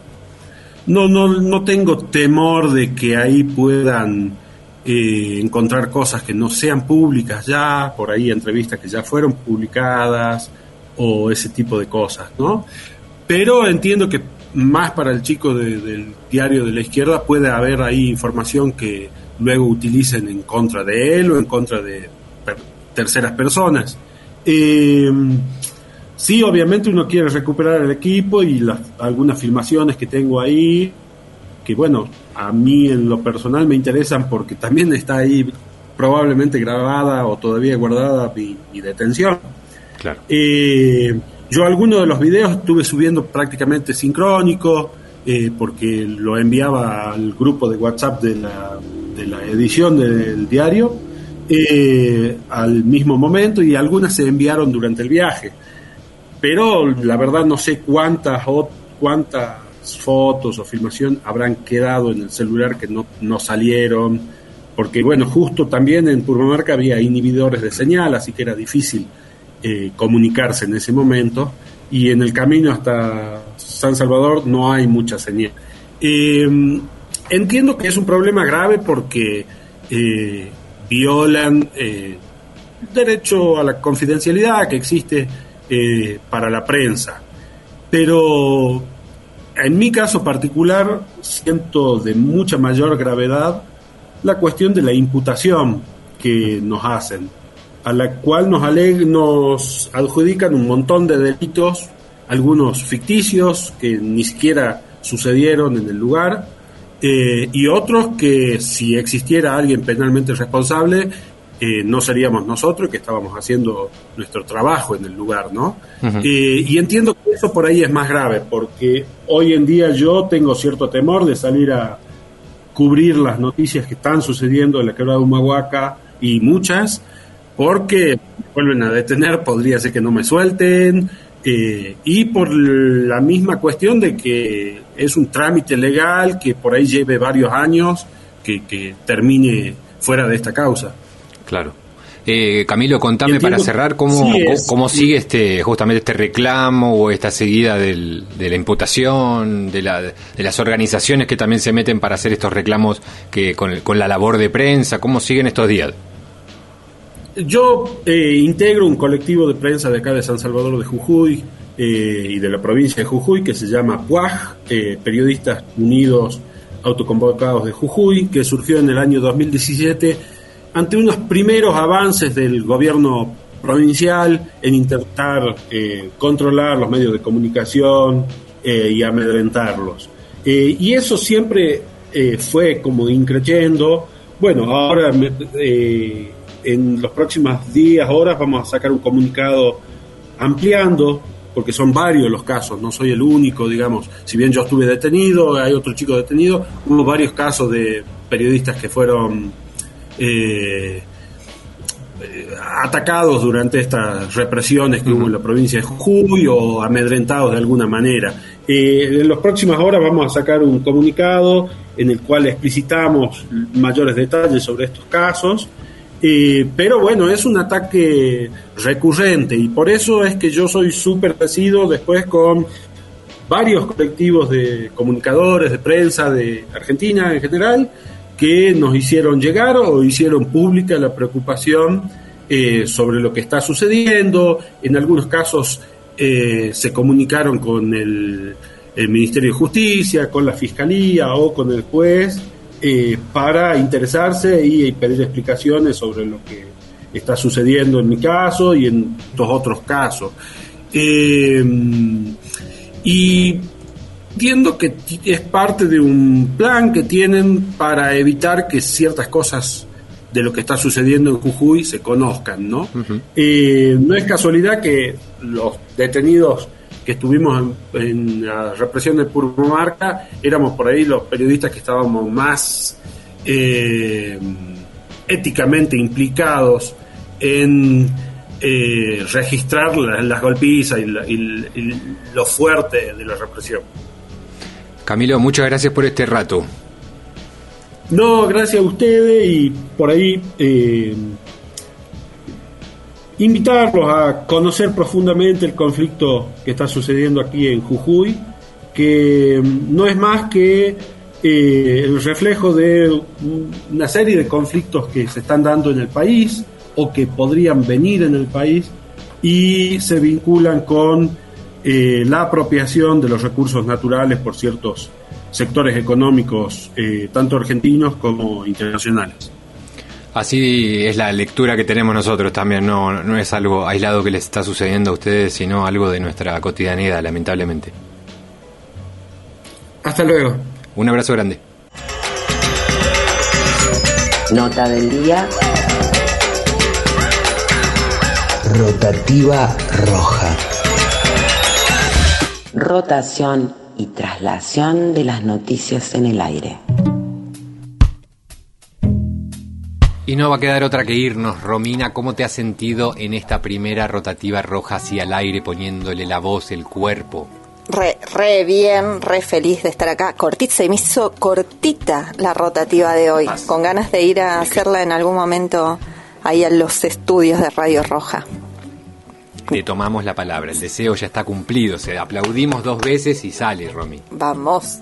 no tengo temor de que ahí puedan encontrar cosas que no sean públicas ya, por ahí entrevistas que ya fueron publicadas o ese tipo de cosas, ¿no? Pero entiendo que más para el chico del diario de La Izquierda puede haber ahí información que luego utilicen en contra de él o en contra de terceras personas. Sí, obviamente uno quiere recuperar el equipo y algunas filmaciones que tengo ahí, que bueno, a mí en lo personal me interesan porque también está ahí probablemente grabada o todavía guardada mi detención. Claro. Yo algunos de los videos estuve subiendo prácticamente sincrónico, porque lo enviaba al grupo de WhatsApp de la edición del diario al mismo momento, y algunas se enviaron durante el viaje. Pero la verdad no sé cuántas fotos o filmación habrán quedado en el celular que no salieron, porque bueno, justo también en Purmamarca había inhibidores de señal, así que era difícil comunicarse en ese momento, y en el camino hasta San Salvador no hay mucha señal. Entiendo que es un problema grave porque violan el derecho a la confidencialidad que existe para la prensa, pero en mi caso particular siento de mucha mayor gravedad la cuestión de la imputación que nos hacen, a la cual nos adjudican un montón de delitos, algunos ficticios que ni siquiera sucedieron en el lugar, y otros que si existiera alguien penalmente responsable, no seríamos nosotros que estábamos haciendo nuestro trabajo en el lugar, ¿no? Uh-huh. Y entiendo que eso por ahí es más grave, porque hoy en día yo tengo cierto temor de salir a cubrir las noticias que están sucediendo en la quebrada de Humahuaca, y muchas, porque vuelven a detener, podría ser que no me suelten, y por la misma cuestión de que es un trámite legal que por ahí lleve varios años que termine fuera de esta causa. Claro. Camilo, contame para cerrar cómo sigue justamente este reclamo o esta seguida de la imputación, de las organizaciones que también se meten para hacer estos reclamos que con la labor de prensa. ¿Cómo siguen estos días? Yo integro un colectivo de prensa de acá de San Salvador de Jujuy y de la provincia de Jujuy que se llama PUAJ, Periodistas Unidos Autoconvocados de Jujuy, que surgió en el año 2017 ante unos primeros avances del gobierno provincial en intentar controlar los medios de comunicación y amedrentarlos. Y eso siempre fue como increciendo. Bueno, ahora en los próximos días, horas, vamos a sacar un comunicado ampliando, porque son varios los casos, no soy el único, digamos. Si bien yo estuve detenido, hay otro chico detenido, hubo varios casos de periodistas que fueron atacados durante estas represiones que hubo en la provincia de Jujuy o amedrentados de alguna manera. En las próximas horas vamos a sacar un comunicado en el cual explicitamos mayores detalles sobre estos casos, pero bueno, es un ataque recurrente y por eso es que yo soy súper agradecido después con varios colectivos de comunicadores, de prensa de Argentina en general, que nos hicieron llegar o hicieron pública la preocupación sobre lo que está sucediendo. En algunos casos se comunicaron con el Ministerio de Justicia, con la Fiscalía o con el juez para interesarse y pedir explicaciones sobre lo que está sucediendo en mi caso y en dos otros casos. Y entiendo que es parte de un plan que tienen para evitar que ciertas cosas de lo que está sucediendo en Jujuy se conozcan, ¿no? Uh-huh. No es casualidad que los detenidos que estuvimos en la represión de Purmamarca éramos por ahí los periodistas que estábamos más éticamente implicados en registrar las golpizas y lo fuerte de la represión. Camilo, muchas gracias por este rato. No, gracias a ustedes y por ahí invitarlos a conocer profundamente el conflicto que está sucediendo aquí en Jujuy, que no es más que el reflejo de una serie de conflictos que se están dando en el país o que podrían venir en el país y se vinculan con la apropiación de los recursos naturales por ciertos sectores económicos, tanto argentinos como internacionales. Así es la lectura que tenemos nosotros también, no es algo aislado que les está sucediendo a ustedes, sino algo de nuestra cotidianidad, lamentablemente. Hasta luego. Un abrazo grande. Nota del día. Rotativa roja. Rotación y traslación de las noticias en el aire. Y no va a quedar otra que irnos. Romina, ¿cómo te has sentido en esta primera rotativa roja hacia el aire, poniéndole la voz, el cuerpo? Re bien, re feliz de estar acá. Cortita, se me hizo cortita la rotativa de hoy, con ganas de ir a hacerla en algún momento ahí a los estudios de Radio Roja. Te tomamos la palabra, el deseo ya está cumplido, aplaudimos 2 veces y sale, Romy. Vamos.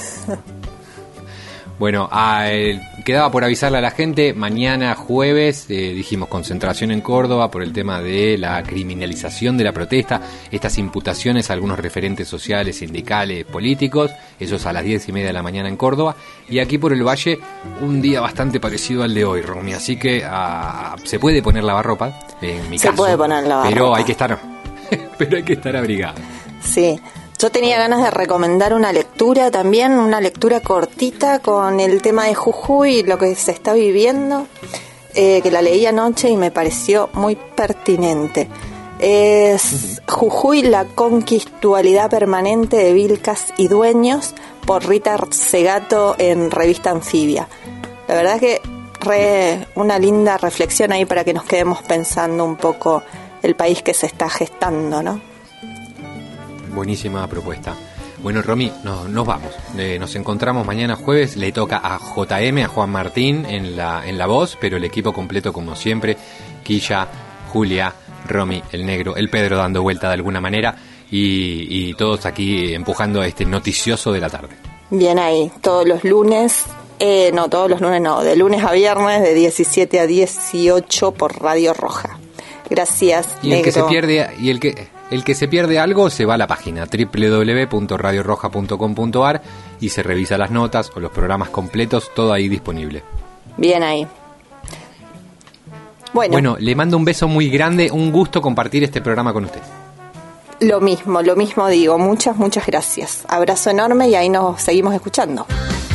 Bueno, quedaba por avisarle a la gente, mañana jueves, dijimos concentración en Córdoba por el tema de la criminalización de la protesta, estas imputaciones a algunos referentes sociales, sindicales, políticos, eso es a las 10:30 de la mañana en Córdoba, y aquí por el Valle un día bastante parecido al de hoy, Romy, así que se puede poner lavarropa, en mi caso, se puede poner lavarropa, pero hay que estar abrigado. Sí. Yo tenía ganas de recomendar una lectura también, una lectura cortita con el tema de Jujuy y lo que se está viviendo, que la leí anoche y me pareció muy pertinente. Es Jujuy, la conquistualidad permanente de Vilcas y Dueños, por Rita Segato en Revista Anfibia. La verdad es que una linda reflexión ahí para que nos quedemos pensando un poco el país que se está gestando, ¿no? Buenísima propuesta. Bueno, Romy, nos vamos. Nos encontramos mañana jueves. Le toca a JM, a Juan Martín en la voz, pero el equipo completo como siempre. Quilla, Julia, Romy, el Negro, el Pedro dando vuelta de alguna manera y todos aquí empujando a este noticioso de la tarde. Bien ahí, todos los lunes, de lunes a viernes de 17 a 18 por Radio Roja. Gracias, y Negro. El que se pierde algo se va a la página www.radioroja.com.ar y se revisa las notas o los programas completos, todo ahí disponible. Bien ahí. Bueno, le mando un beso muy grande, un gusto compartir este programa con usted. Lo mismo digo, muchas gracias. Abrazo enorme y ahí nos seguimos escuchando.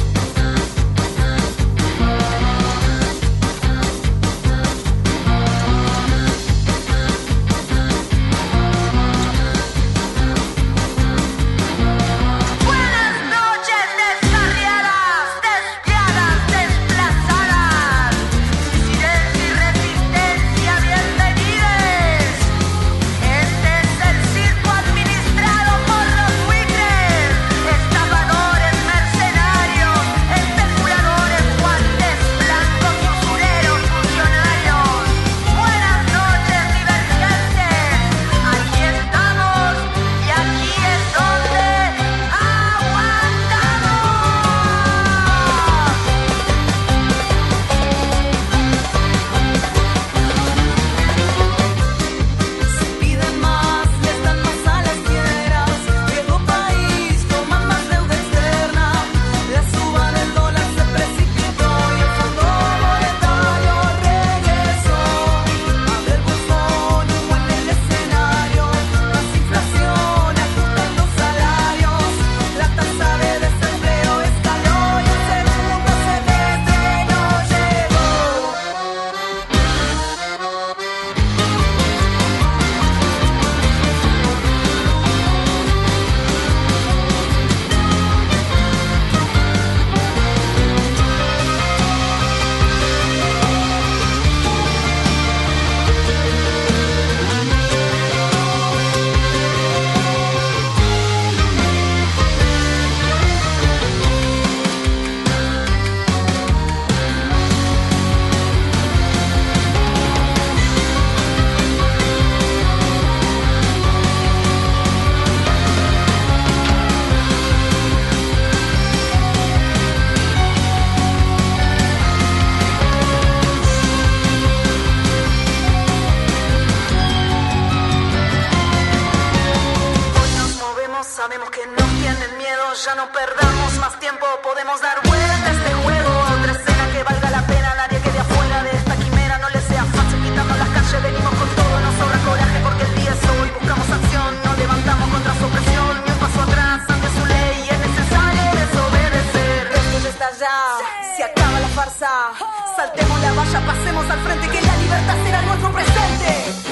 Saltemos la valla, pasemos al frente, que la libertad será nuestro presente.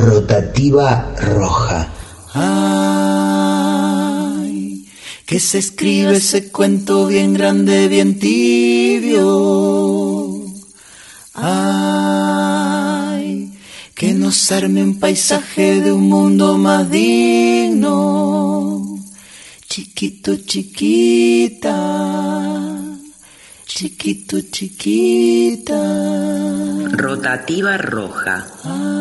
Rotativa roja. Ay, que se escribe ese cuento bien grande, bien tibio. Ay, que nos arme un paisaje de un mundo más digno. Chiquito, chiquita, chiquito, chiquita. Rotativa roja.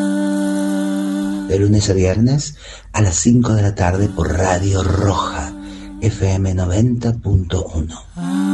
De lunes a viernes a las 5 de la tarde por Radio Roja, FM 90.1.